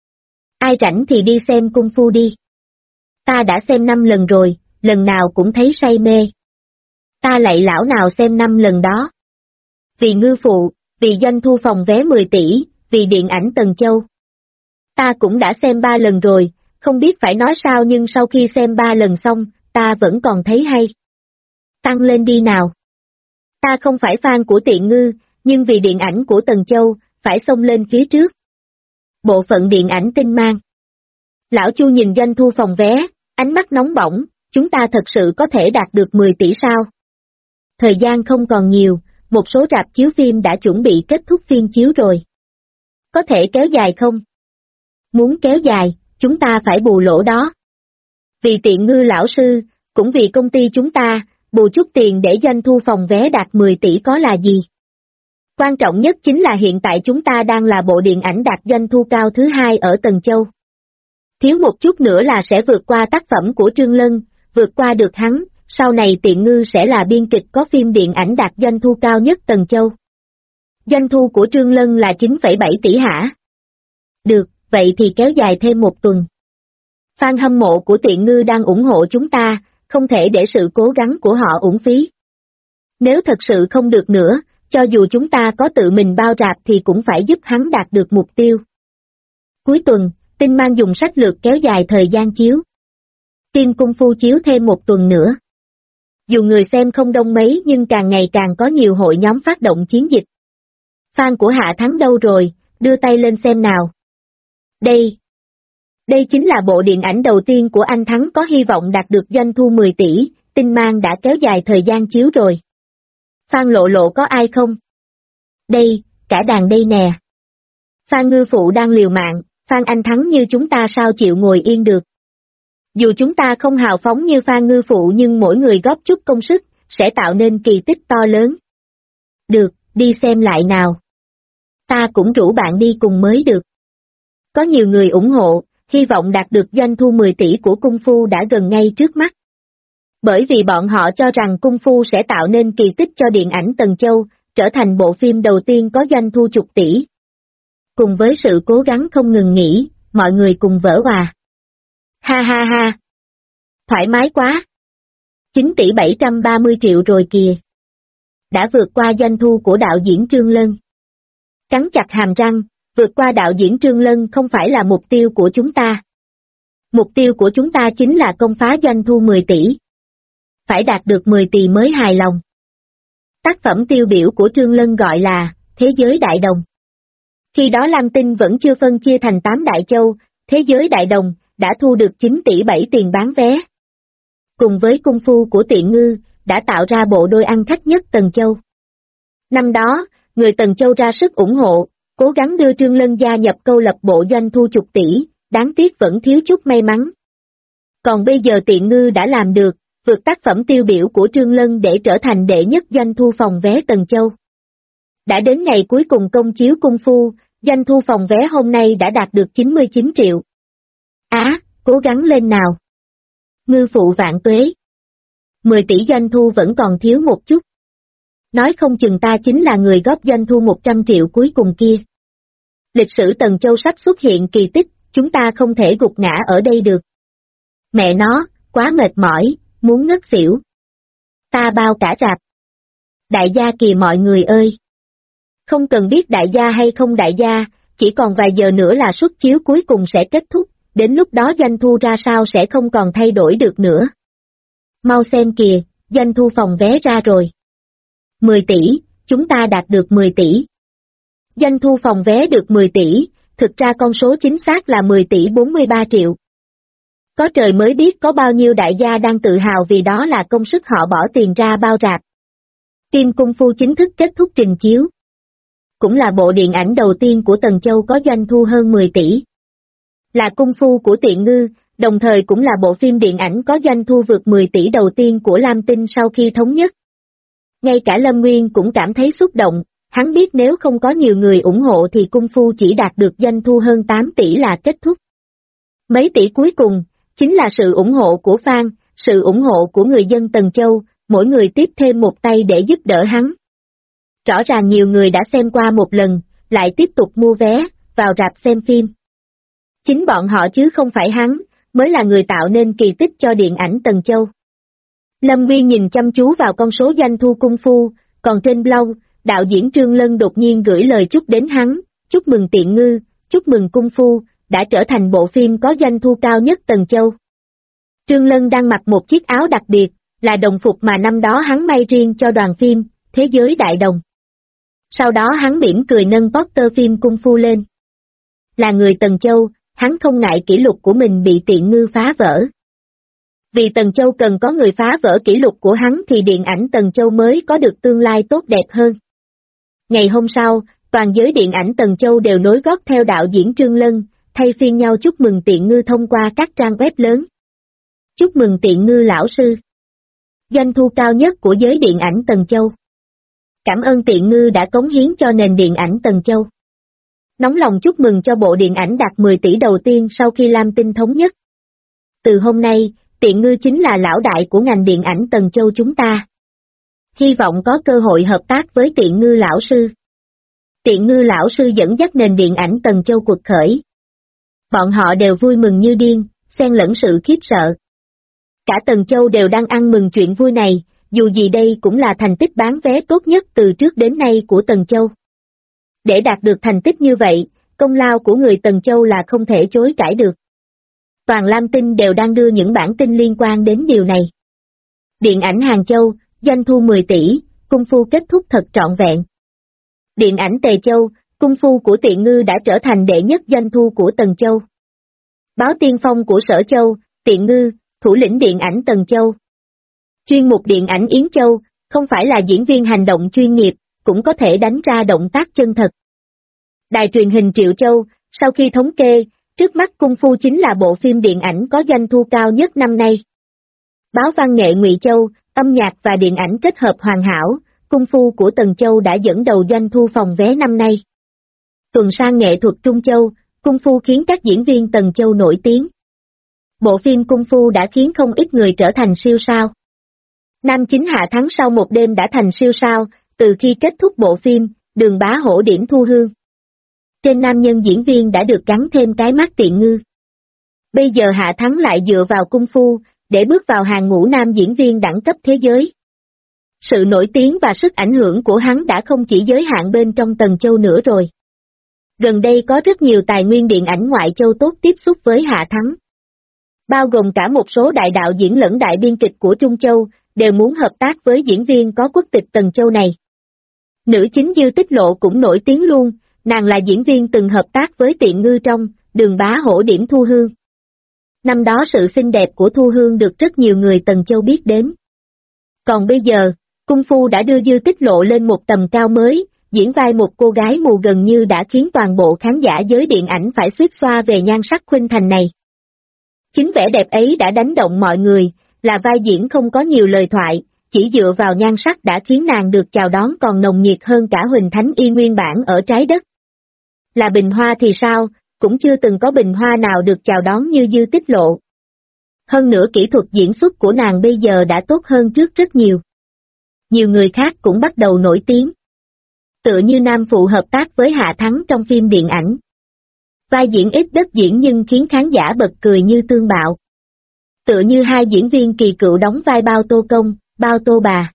Ai rảnh thì đi xem Cung Phu đi. Ta đã xem 5 lần rồi, lần nào cũng thấy say mê. Ta lạy lão nào xem 5 lần đó. Vì Ngư Phụ, vì doanh thu phòng vé 10 tỷ, vì điện ảnh Tần Châu. Ta cũng đã xem 3 lần rồi, không biết phải nói sao nhưng sau khi xem 3 lần xong, ta vẫn còn thấy hay. Tăng lên đi nào. Ta không phải fan của Tiện Ngư, nhưng vì điện ảnh của Tần Châu, phải xông lên phía trước. Bộ phận điện ảnh Tinh Mang. Lão Chu nhìn doanh thu phòng vé, ánh mắt nóng bỏng, chúng ta thật sự có thể đạt được 10 tỷ sao? Thời gian không còn nhiều, một số rạp chiếu phim đã chuẩn bị kết thúc phiên chiếu rồi. Có thể kéo dài không? Muốn kéo dài, chúng ta phải bù lỗ đó. Vì Tiện Ngư lão sư, cũng vì công ty chúng ta, bù chút tiền để doanh thu phòng vé đạt 10 tỷ có là gì? Quan trọng nhất chính là hiện tại chúng ta đang là bộ điện ảnh đạt doanh thu cao thứ 2 ở Tần Châu. Thiếu một chút nữa là sẽ vượt qua tác phẩm của Trương Lân, vượt qua được hắn, sau này Tiện Ngư sẽ là biên kịch có phim điện ảnh đạt doanh thu cao nhất Tần Châu. Doanh thu của Trương Lân là 9,7 tỷ hả? Được, vậy thì kéo dài thêm một tuần. Fan hâm mộ của Tiện Ngư đang ủng hộ chúng ta, không thể để sự cố gắng của họ uổng phí. Nếu thật sự không được nữa, cho dù chúng ta có tự mình bao rạp thì cũng phải giúp hắn đạt được mục tiêu. Cuối tuần, Tinh Mang dùng sách lược kéo dài thời gian chiếu. Phim Cung Phu chiếu thêm một tuần nữa. Dù người xem không đông mấy nhưng càng ngày càng có nhiều hội nhóm phát động chiến dịch. Fan của Hạ Thắng đâu rồi, đưa tay lên xem nào. Đây chính là bộ điện ảnh đầu tiên của anh Thắng có hy vọng đạt được doanh thu 10 tỷ, Tinh Mang đã kéo dài thời gian chiếu rồi. Phan Lộ Lộ có ai không? Đây, cả đàn đây nè. Phan Ngư Phụ đang liều mạng, Phan Anh Thắng như chúng ta sao chịu ngồi yên được. Dù chúng ta không hào phóng như Phan Ngư Phụ nhưng mỗi người góp chút công sức, sẽ tạo nên kỳ tích to lớn. Được, đi xem lại nào. Ta cũng rủ bạn đi cùng mới được. Có nhiều người ủng hộ, hy vọng đạt được doanh thu 10 tỷ của Cung Phu đã gần ngay trước mắt. Bởi vì bọn họ cho rằng Cung Phu sẽ tạo nên kỳ tích cho điện ảnh Tần Châu, trở thành bộ phim đầu tiên có doanh thu chục tỷ. Cùng với sự cố gắng không ngừng nghỉ, mọi người cùng vỡ òa. Ha ha ha! Thoải mái quá! 9 tỷ 730 triệu rồi kìa! Đã vượt qua doanh thu của đạo diễn Trương Lân. Cắn chặt hàm răng, vượt qua đạo diễn Trương Lân không phải là mục tiêu của chúng ta. Mục tiêu của chúng ta chính là công phá doanh thu 10 tỷ. Phải đạt được 10 tỷ mới hài lòng. Tác phẩm tiêu biểu của Trương Lân gọi là Thế giới Đại Đồng. Khi đó Lam Tinh vẫn chưa phân chia thành 8 đại châu, Thế giới Đại Đồng đã thu được 9 tỷ 7 tiền bán vé. Cùng với Cung Phu của Tiện Ngư, đã tạo ra bộ đôi ăn khách nhất Tần Châu. Năm đó, người Tần Châu ra sức ủng hộ, cố gắng đưa Trương Lân gia nhập câu lập bộ doanh thu chục tỷ, đáng tiếc vẫn thiếu chút may mắn. Còn bây giờ Tiện Ngư đã làm được, vượt tác phẩm tiêu biểu của Trương Lân để trở thành đệ nhất doanh thu phòng vé Tần Châu. Đã đến ngày cuối cùng công chiếu Cung Phu, doanh thu phòng vé hôm nay đã đạt được 99 triệu. Cố gắng lên nào. Ngư Phụ vạn tuế. 10 tỷ doanh thu vẫn còn thiếu một chút. Nói không chừng ta chính là người góp doanh thu 100 triệu cuối cùng kia. Lịch sử Tần Châu sắp xuất hiện kỳ tích, chúng ta không thể gục ngã ở đây được. Mẹ nó, quá mệt mỏi, muốn ngất xỉu. Ta bao cả rạp. Đại gia kìa mọi người ơi. Không cần biết đại gia hay không đại gia, chỉ còn vài giờ nữa là suất chiếu cuối cùng sẽ kết thúc, đến lúc đó doanh thu ra sao sẽ không còn thay đổi được nữa. Mau xem kìa, doanh thu phòng vé ra rồi. 10 tỷ, chúng ta đạt được 10 tỷ. Doanh thu phòng vé được 10 tỷ, thực ra con số chính xác là 10 tỷ 43 triệu. Có trời mới biết có bao nhiêu đại gia đang tự hào vì đó là công sức họ bỏ tiền ra bao rạp. Phim Cung Phu chính thức kết thúc trình chiếu. Cũng là bộ điện ảnh đầu tiên của Tần Châu có doanh thu hơn 10 tỷ. Là Cung Phu của Tiện Ngư, đồng thời cũng là bộ phim điện ảnh có doanh thu vượt 10 tỷ đầu tiên của Lam Tinh sau khi thống nhất. Ngay cả Lâm Nguyên cũng cảm thấy xúc động, hắn biết nếu không có nhiều người ủng hộ thì Cung Phu chỉ đạt được doanh thu hơn 8 tỷ là kết thúc. Mấy tỷ cuối cùng, chính là sự ủng hộ của fan, sự ủng hộ của người dân Tần Châu, mỗi người tiếp thêm một tay để giúp đỡ hắn. Rõ ràng nhiều người đã xem qua một lần, lại tiếp tục mua vé, vào rạp xem phim. Chính bọn họ chứ không phải hắn, mới là người tạo nên kỳ tích cho điện ảnh Tần Châu. Lâm Nguyên nhìn chăm chú vào con số doanh thu Cung Phu, còn trên blog, đạo diễn Trương Lân đột nhiên gửi lời chúc đến hắn, chúc mừng Tiện Ngư, chúc mừng Cung Phu, đã trở thành bộ phim có doanh thu cao nhất Tần Châu. Trương Lân đang mặc một chiếc áo đặc biệt, là đồng phục mà năm đó hắn may riêng cho đoàn phim, Thế giới Đại Đồng. Sau đó hắn mỉm cười nâng poster phim Cung Phu lên. Là người Tần Châu, hắn không ngại kỷ lục của mình bị Tiện Ngư phá vỡ. Vì Tần Châu cần có người phá vỡ kỷ lục của hắn thì điện ảnh Tần Châu mới có được tương lai tốt đẹp hơn. Ngày hôm sau, toàn giới điện ảnh Tần Châu đều nối gót theo đạo diễn Trương Lân, thay phiên nhau chúc mừng Tiện Ngư thông qua các trang web lớn. Chúc mừng Tiện Ngư lão sư. Doanh thu cao nhất của giới điện ảnh Tần Châu. Cảm ơn Tiện Ngư đã cống hiến cho nền điện ảnh Tần Châu. Nóng lòng chúc mừng cho bộ điện ảnh đạt 10 tỷ đầu tiên sau khi Lam Tinh thống nhất. Từ hôm nay, Tiện Ngư chính là lão đại của ngành điện ảnh Tần Châu chúng ta. Hy vọng có cơ hội hợp tác với Tiện Ngư lão sư. Tiện Ngư lão sư dẫn dắt nền điện ảnh Tần Châu quật khởi. Bọn họ đều vui mừng như điên, xen lẫn sự khiếp sợ. Cả Tần Châu đều đang ăn mừng chuyện vui này, dù gì đây cũng là thành tích bán vé tốt nhất từ trước đến nay của Tần Châu. Để đạt được thành tích như vậy, công lao của người Tần Châu là không thể chối cãi được. Toàn Lam Tinh đều đang đưa những bản tin liên quan đến điều này. Điện ảnh Hàng Châu, doanh thu 10 tỷ, cung phu kết thúc thật trọn vẹn. Điện ảnh Tề Châu, cung phu của Tiện Ngư đã trở thành đệ nhất doanh thu của Tần Châu. Báo Tiên Phong của Sở Châu, Tiện Ngư, thủ lĩnh điện ảnh Tần Châu. Chuyên mục điện ảnh Yến Châu, không phải là diễn viên hành động chuyên nghiệp, cũng có thể đánh ra động tác chân thật. Đài truyền hình Triệu Châu, sau khi thống kê, trước mắt cung phu chính là bộ phim điện ảnh có doanh thu cao nhất năm nay. Báo Văn nghệ Ngụy Châu, âm nhạc và điện ảnh kết hợp hoàn hảo, cung phu của Tần Châu đã dẫn đầu doanh thu phòng vé năm nay. Tuần Sang nghệ thuật Trung Châu, cung phu khiến các diễn viên Tần Châu nổi tiếng. Bộ phim cung phu đã khiến không ít người trở thành siêu sao. Nam chính Hạ Thắng sau một đêm đã thành siêu sao, từ khi kết thúc bộ phim, Đường Bá Hổ điểm thu hương. Trên nam nhân diễn viên đã được gắn thêm cái mắt Tiện Ngư. Bây giờ Hạ Thắng lại dựa vào cung phu, để bước vào hàng ngũ nam diễn viên đẳng cấp thế giới. Sự nổi tiếng và sức ảnh hưởng của hắn đã không chỉ giới hạn bên trong Tần Châu nữa rồi. Gần đây có rất nhiều tài nguyên điện ảnh ngoại châu tốt tiếp xúc với Hạ Thắng. Bao gồm cả một số đại đạo diễn lẫn đại biên kịch của Trung Châu, đều muốn hợp tác với diễn viên có quốc tịch Tần Châu này. Nữ chính Dư Tích Lộ cũng nổi tiếng luôn, nàng là diễn viên từng hợp tác với Tiện Ngư trong Đường Bá Hổ điểm thu hương. Năm đó sự xinh đẹp của Thu Hương được rất nhiều người Tần Châu biết đến. Còn bây giờ, cung phu đã đưa Dư Tích Lộ lên một tầm cao mới, diễn vai một cô gái mù gần như đã khiến toàn bộ khán giả giới điện ảnh phải xuýt xoa về nhan sắc khuynh thành này. Chính vẻ đẹp ấy đã đánh động mọi người, là vai diễn không có nhiều lời thoại, chỉ dựa vào nhan sắc đã khiến nàng được chào đón còn nồng nhiệt hơn cả Huỳnh Thánh Y nguyên bản ở trái đất. Là bình hoa thì sao, cũng chưa từng có bình hoa nào được chào đón như Dư Tích Lộ. Hơn nữa kỹ thuật diễn xuất của nàng bây giờ đã tốt hơn trước rất nhiều. Nhiều người khác cũng bắt đầu nổi tiếng. Tựa như nam phụ hợp tác với Hạ Thắng trong phim điện ảnh. Vai diễn ít đất diễn nhưng khiến khán giả bật cười như tương bạo. Tựa như hai diễn viên kỳ cựu đóng vai Bao Tô Công, Bao Tô Bà.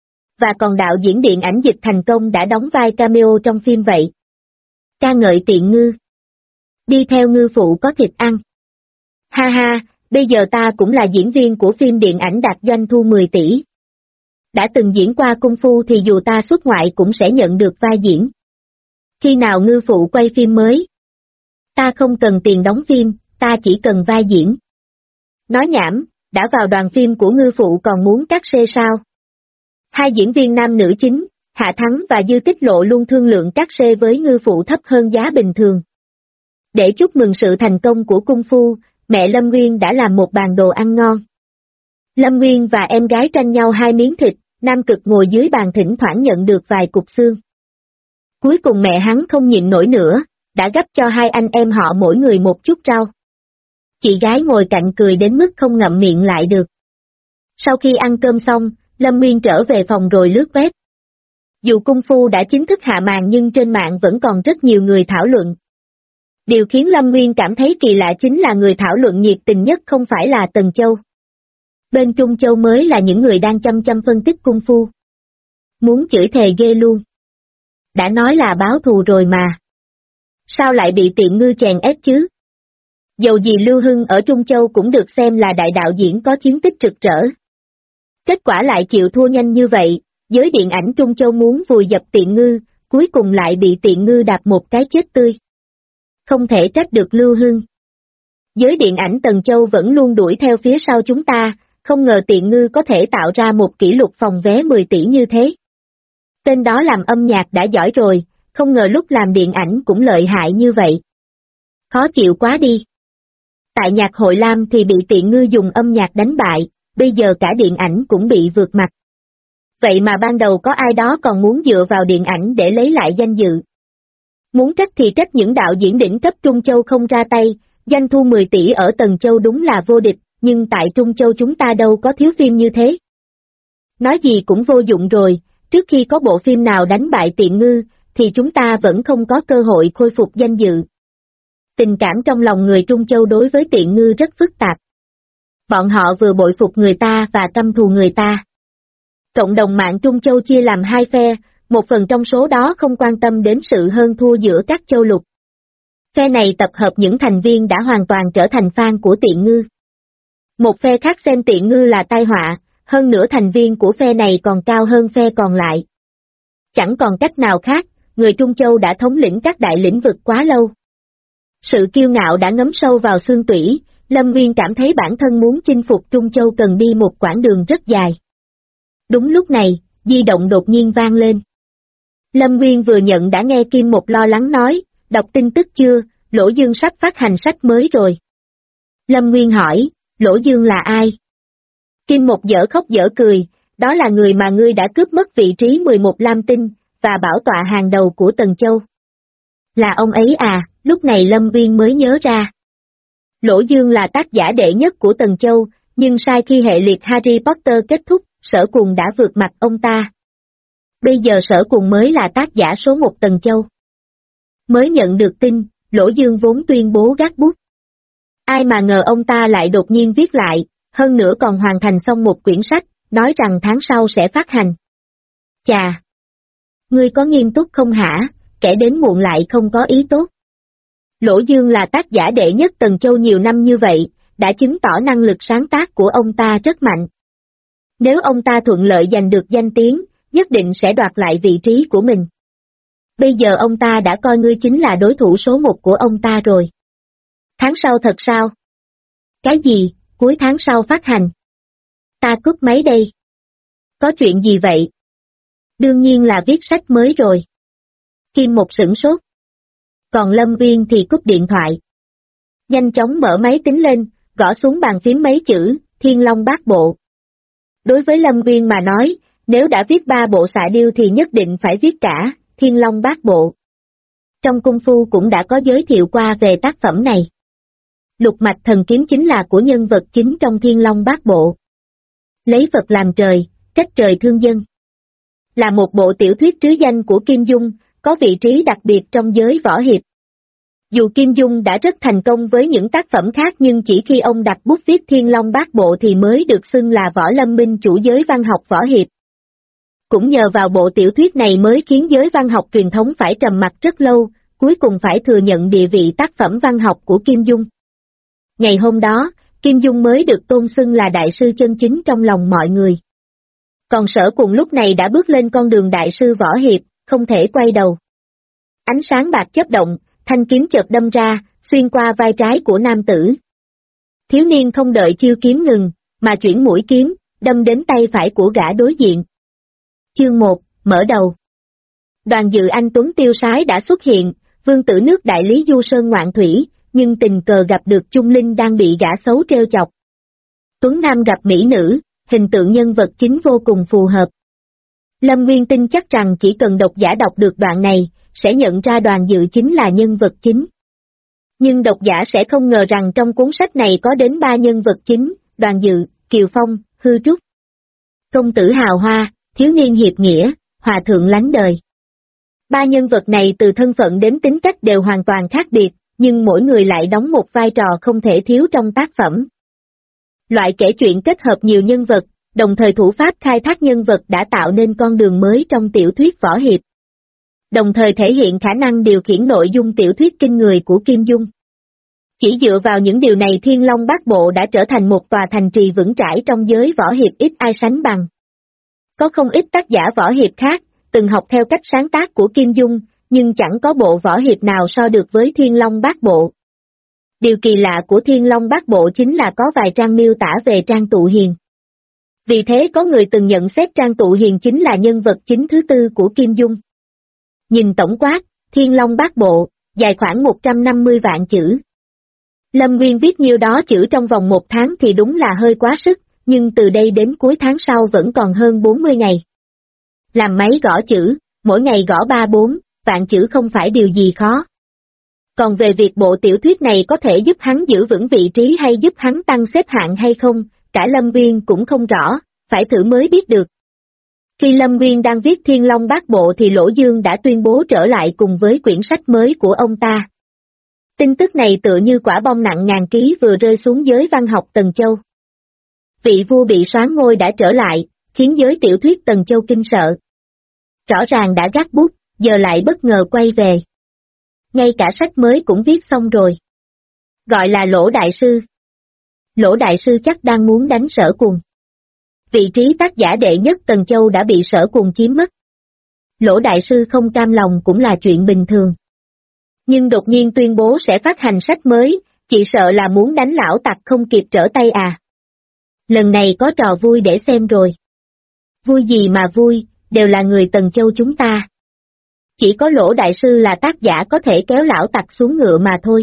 Và còn đạo diễn điện ảnh Dịch Thành Công đã đóng vai cameo trong phim vậy. Ca ngợi Tiện Ngư. Đi theo ngư phụ có thịt ăn. Ha ha, bây giờ ta cũng là diễn viên của phim điện ảnh đạt doanh thu 10 tỷ. Đã từng diễn qua cung phu thì dù ta xuất ngoại cũng sẽ nhận được vai diễn. Khi nào ngư phụ quay phim mới? Ta không cần tiền đóng phim, ta chỉ cần vai diễn. Nói nhảm, đã vào đoàn phim của ngư phụ còn muốn cắt xê sao? Hai diễn viên nam nữ chính, Hạ Thắng và Dư Tích Lộ luôn thương lượng cắt xê với ngư phụ thấp hơn giá bình thường. Để chúc mừng sự thành công của cung phu, mẹ Lâm Nguyên đã làm một bàn đồ ăn ngon. Lâm Nguyên và em gái tranh nhau 2 miếng thịt, Nam Cực ngồi dưới bàn thỉnh thoảng nhận được vài cục xương. Cuối cùng mẹ hắn không nhịn nổi nữa, đã gắp cho hai anh em họ mỗi người một chút rau. Chị gái ngồi cạnh cười đến mức không ngậm miệng lại được. Sau khi ăn cơm xong, Lâm Nguyên trở về phòng rồi lướt web. Dù cung phu đã chính thức hạ màn nhưng trên mạng vẫn còn rất nhiều người thảo luận. Điều khiến Lâm Nguyên cảm thấy kỳ lạ chính là người thảo luận nhiệt tình nhất không phải là Tần Châu. Bên Trung Châu mới là những người đang chăm chăm phân tích cung phu. Muốn chửi thề ghê luôn. Đã nói là báo thù rồi mà. Sao lại bị Tiện Ngư chèn ép chứ? Dầu gì Lưu Hưng ở Trung Châu cũng được xem là đại đạo diễn có chiến tích rực rỡ. Kết quả lại chịu thua nhanh như vậy, giới điện ảnh Trung Châu muốn vùi dập Tiện Ngư, cuối cùng lại bị Tiện Ngư đạp một cái chết tươi. Không thể trách được Lưu Hưng. Giới điện ảnh Tần Châu vẫn luôn đuổi theo phía sau chúng ta, không ngờ Tiện Ngư có thể tạo ra một kỷ lục phòng vé 10 tỷ như thế. Tên đó làm âm nhạc đã giỏi rồi, không ngờ lúc làm điện ảnh cũng lợi hại như vậy. Khó chịu quá đi. Tại nhạc hội Lam thì bị Tiện Ngư dùng âm nhạc đánh bại, bây giờ cả điện ảnh cũng bị vượt mặt. Vậy mà ban đầu có ai đó còn muốn dựa vào điện ảnh để lấy lại danh dự. Muốn trách thì trách những đạo diễn đỉnh cấp Trung Châu không ra tay, doanh thu 10 tỷ ở Tần Châu đúng là vô địch, nhưng tại Trung Châu chúng ta đâu có thiếu phim như thế. Nói gì cũng vô dụng rồi, trước khi có bộ phim nào đánh bại Tiện Ngư, thì chúng ta vẫn không có cơ hội khôi phục danh dự. Tình cảm trong lòng người Trung Châu đối với Tiện Ngư rất phức tạp. Bọn họ vừa bội phục người ta và căm thù người ta. Cộng đồng mạng Trung Châu chia làm hai phe, một phần trong số đó không quan tâm đến sự hơn thua giữa các châu lục. Phe này tập hợp những thành viên đã hoàn toàn trở thành fan của Tiện Ngư. Một phe khác xem Tiện Ngư là tai họa, hơn nữa thành viên của phe này còn cao hơn phe còn lại. Chẳng còn cách nào khác, người Trung Châu đã thống lĩnh các đại lĩnh vực quá lâu. Sự kiêu ngạo đã ngấm sâu vào xương tủy, Lâm Nguyên cảm thấy bản thân muốn chinh phục Trung Châu cần đi một quãng đường rất dài. Đúng lúc này, di động đột nhiên vang lên. Lâm Nguyên vừa nhận đã nghe Kim Một lo lắng nói, đọc tin tức chưa, Lỗ Dương sắp phát hành sách mới rồi. Lâm Nguyên hỏi, Lỗ Dương là ai? Kim Một dở khóc dở cười, đó là người mà ngươi đã cướp mất vị trí 11 Lam Tinh, và bảo tọa hàng đầu của Tần Châu. Là ông ấy à, lúc này Lâm Nguyên mới nhớ ra. Lỗ Dương là tác giả đệ nhất của Tần Châu, nhưng sai khi hệ liệt Harry Potter kết thúc, Sở Cùng đã vượt mặt ông ta. Bây giờ Sở Cùng mới là tác giả số 1 Tần Châu. Mới nhận được tin, Lỗ Dương vốn tuyên bố gác bút. Ai mà ngờ ông ta lại đột nhiên viết lại, hơn nữa còn hoàn thành xong một quyển sách, nói rằng tháng sau sẽ phát hành. Chà! Ngươi có nghiêm túc không hả, kẻ đến muộn lại không có ý tốt. Lỗ Dương là tác giả đệ nhất Tần Châu nhiều năm như vậy, đã chứng tỏ năng lực sáng tác của ông ta rất mạnh. Nếu ông ta thuận lợi giành được danh tiếng, nhất định sẽ đoạt lại vị trí của mình. Bây giờ ông ta đã coi ngươi chính là đối thủ số 1 của ông ta rồi. Tháng sau thật sao? Cái gì, cuối tháng sau phát hành? Ta cúp máy đây. Có chuyện gì vậy? Đương nhiên là viết sách mới rồi. Kim Một sửng sốt. Còn Lâm Nguyên thì cúp điện thoại. Nhanh chóng mở máy tính lên, gõ xuống bàn phím mấy chữ, Thiên Long Bát Bộ. Đối với Lâm Nguyên mà nói, nếu đã viết 3 bộ xạ điêu thì nhất định phải viết cả, Thiên Long Bát Bộ. Trong Cung Phu cũng đã có giới thiệu qua về tác phẩm này. Lục mạch thần kiếm chính là của nhân vật chính trong Thiên Long Bát Bộ. Lấy Phật làm trời, trách trời thương dân. Là một bộ tiểu thuyết trứ danh của Kim Dung, có vị trí đặc biệt trong giới võ hiệp. Dù Kim Dung đã rất thành công với những tác phẩm khác nhưng chỉ khi ông đặt bút viết Thiên Long Bát Bộ thì mới được xưng là võ lâm minh chủ giới văn học võ hiệp. Cũng nhờ vào bộ tiểu thuyết này mới khiến giới văn học truyền thống phải trầm mặc rất lâu, cuối cùng phải thừa nhận địa vị tác phẩm văn học của Kim Dung. Ngày hôm đó, Kim Dung mới được tôn xưng là đại sư chân chính trong lòng mọi người. Còn Sở Cùng lúc này đã bước lên con đường đại sư võ hiệp, không thể quay đầu. Ánh sáng bạc chớp động, thanh kiếm chợt đâm ra, xuyên qua vai trái của nam tử. Thiếu niên không đợi chiêu kiếm ngừng, mà chuyển mũi kiếm, đâm đến tay phải của gã đối diện. Chương 1, mở đầu. Đoàn dự anh Tuấn tiêu sái đã xuất hiện, vương tử nước đại lý du sơn ngoạn thủy, nhưng tình cờ gặp được Chung Linh đang bị gã xấu trêu chọc. Tuấn Nam gặp mỹ nữ, hình tượng nhân vật chính vô cùng phù hợp. Lâm Nguyên tin chắc rằng chỉ cần độc giả đọc được đoạn này, sẽ nhận ra Đoàn Dự chính là nhân vật chính. Nhưng độc giả sẽ không ngờ rằng trong cuốn sách này có đến 3 nhân vật chính, Đoàn Dự, Kiều Phong, Hư Trúc. Công tử hào hoa, thiếu niên hiệp nghĩa, hòa thượng lánh đời. 3 nhân vật này từ thân phận đến tính cách đều hoàn toàn khác biệt, nhưng mỗi người lại đóng một vai trò không thể thiếu trong tác phẩm. Loại kể chuyện kết hợp nhiều nhân vật, đồng thời thủ pháp khai thác nhân vật đã tạo nên con đường mới trong tiểu thuyết võ hiệp. Đồng thời thể hiện khả năng điều khiển nội dung tiểu thuyết kinh người của Kim Dung. Chỉ dựa vào những điều này Thiên Long Bát Bộ đã trở thành một tòa thành trì vững chãi trong giới võ hiệp ít ai sánh bằng. Có không ít tác giả võ hiệp khác, từng học theo cách sáng tác của Kim Dung, nhưng chẳng có bộ võ hiệp nào so được với Thiên Long Bát Bộ. Điều kỳ lạ của Thiên Long Bát Bộ chính là có vài trang miêu tả về Trang Tụ Hiền. Vì thế có người từng nhận xét Trang Tụ Hiền chính là nhân vật chính thứ 4 của Kim Dung. Nhìn tổng quát, Thiên Long Bát Bộ, dài khoảng 150 vạn chữ. Lâm Nguyên viết nhiêu đó chữ trong vòng 1 tháng thì đúng là hơi quá sức, nhưng từ đây đến cuối tháng sau vẫn còn hơn 40 ngày. Làm máy gõ chữ, mỗi ngày gõ 3-4 vạn chữ không phải điều gì khó. Còn về việc bộ tiểu thuyết này có thể giúp hắn giữ vững vị trí hay giúp hắn tăng xếp hạng hay không, cả Lâm Nguyên cũng không rõ, phải thử mới biết được. Khi Lâm Nguyên đang viết Thiên Long Bát Bộ thì Lỗ Dương đã tuyên bố trở lại cùng với quyển sách mới của ông ta. Tin tức này tựa như quả bom nặng ngàn ký vừa rơi xuống giới văn học Tần Châu. Vị vua bị soán ngôi đã trở lại, khiến giới tiểu thuyết Tần Châu kinh sợ. Rõ ràng đã gác bút, giờ lại bất ngờ quay về. Ngay cả sách mới cũng viết xong rồi. Gọi là Lỗ Đại Sư. Lỗ Đại Sư chắc đang muốn đánh Sở Cùng. Vị trí tác giả đệ nhất Tần Châu đã bị Sở Cùng chiếm mất. Lỗ Đại Sư không cam lòng cũng là chuyện bình thường. Nhưng đột nhiên tuyên bố sẽ phát hành sách mới, chị sợ là muốn đánh lão tặc không kịp trở tay à. Lần này có trò vui để xem rồi. Vui gì mà vui, đều là người Tần Châu chúng ta. Chỉ có Lỗ Đại Sư là tác giả có thể kéo lão tặc xuống ngựa mà thôi.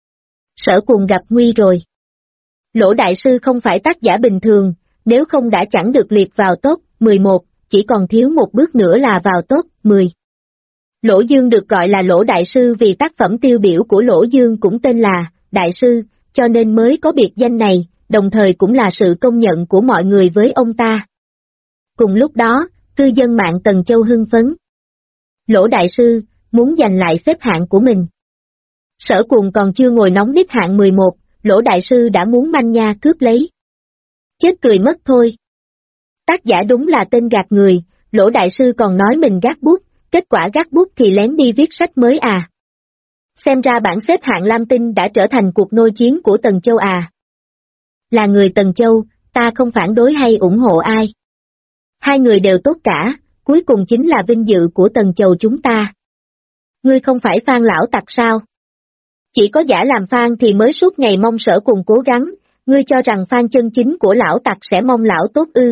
Sở Cùng gặp nguy rồi. Lỗ Đại Sư không phải tác giả bình thường, nếu không đã chẳng được liệt vào top 11, chỉ còn thiếu một bước nữa là vào top 10. Lỗ Dương được gọi là Lỗ Đại Sư vì tác phẩm tiêu biểu của Lỗ Dương cũng tên là Đại Sư, cho nên mới có biệt danh này, đồng thời cũng là sự công nhận của mọi người với ông ta. Cùng lúc đó, cư dân mạng Tần Châu hưng phấn. Lỗ Đại Sư muốn giành lại xếp hạng của mình. Sở Cùng còn chưa ngồi nóng đít hạng 11, Lỗ Đại Sư đã muốn manh nha cướp lấy. Chết cười mất thôi. Tác giả đúng là tên gạt người, Lỗ Đại Sư còn nói mình gác bút, kết quả gác bút thì lén đi viết sách mới à. Xem ra bảng xếp hạng Lam Tinh đã trở thành cuộc nội chiến của Tần Châu à. Là người Tần Châu, ta không phản đối hay ủng hộ ai. Hai người đều tốt cả, cuối cùng chính là vinh dự của Tần Châu chúng ta. Ngươi không phải fan lão tặc sao? Chỉ có giả làm fan thì mới suốt ngày mong Sở Cùng cố gắng, ngươi cho rằng fan chân chính của lão tặc sẽ mong lão tốt ư.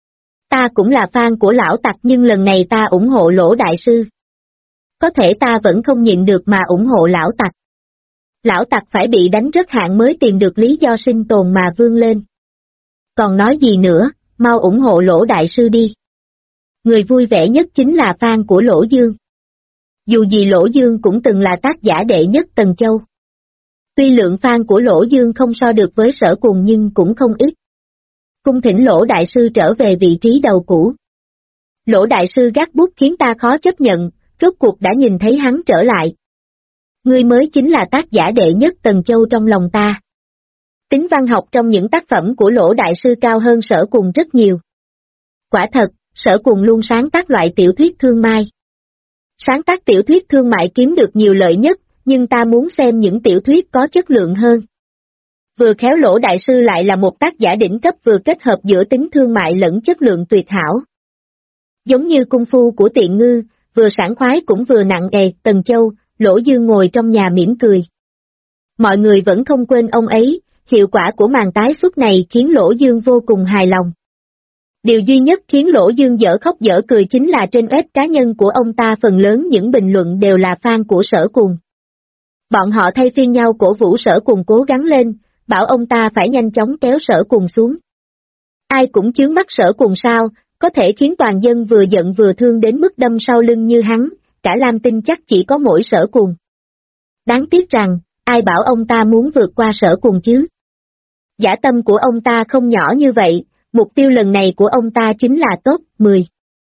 Ta cũng là fan của lão tặc nhưng lần này ta ủng hộ Lỗ Đại Sư. Có thể ta vẫn không nhịn được mà ủng hộ lão tặc. Lão tặc phải bị đánh rất hạng mới tìm được lý do sinh tồn mà vươn lên. Còn nói gì nữa, mau ủng hộ Lỗ Đại Sư đi. Người vui vẻ nhất chính là fan của Lỗ Dương. Dù gì Lỗ Dương cũng từng là tác giả đệ nhất Tần Châu. Tuy lượng fan của Lỗ Dương không so được với Sở Cùng nhưng cũng không ít. Cung thỉnh Lỗ Đại Sư trở về vị trí đầu cũ. Lỗ Đại Sư gác bút khiến ta khó chấp nhận, rốt cuộc đã nhìn thấy hắn trở lại. Ngươi mới chính là tác giả đệ nhất Tần Châu trong lòng ta. Tính văn học trong những tác phẩm của Lỗ Đại Sư cao hơn Sở Cùng rất nhiều. Quả thật, Sở Cùng luôn sáng tác loại tiểu thuyết thương mai. Sáng tác tiểu thuyết thương mại kiếm được nhiều lợi nhất, nhưng ta muốn xem những tiểu thuyết có chất lượng hơn. Vừa khéo Lỗ Đại Sư lại là một tác giả đỉnh cấp vừa kết hợp giữa tính thương mại lẫn chất lượng tuyệt hảo. Giống như cung phu của Tiện Ngư, vừa sảng khoái cũng vừa nặng nề. Tần Châu, Lỗ Dương ngồi trong nhà mỉm cười. Mọi người vẫn không quên ông ấy, hiệu quả của màn tái xuất này khiến Lỗ Dương vô cùng hài lòng. Điều duy nhất khiến Lỗ Dương dở khóc dở cười chính là trên web cá nhân của ông ta phần lớn những bình luận đều là fan của Sở Cùng. Bọn họ thay phiên nhau cổ vũ Sở Cùng cố gắng lên, bảo ông ta phải nhanh chóng kéo Sở Cùng xuống. Ai cũng chướng mắt Sở Cùng sao, có thể khiến toàn dân vừa giận vừa thương đến mức đâm sau lưng như hắn, cả Lam Tinh chắc chỉ có mỗi Sở Cùng. Đáng tiếc rằng, ai bảo ông ta muốn vượt qua Sở Cùng chứ? Dã tâm của ông ta không nhỏ như vậy, mục tiêu lần này của ông ta chính là top 10.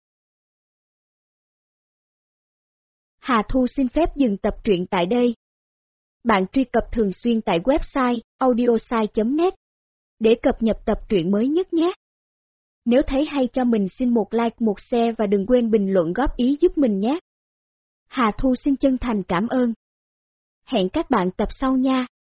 Hà Thu xin phép dừng tập truyện tại đây. Bạn truy cập thường xuyên tại website audiosai.net để cập nhật tập truyện mới nhất nhé. Nếu thấy hay cho mình xin một like, một share và đừng quên bình luận góp ý giúp mình nhé. Hà Thu xin chân thành cảm ơn. Hẹn các bạn tập sau nha.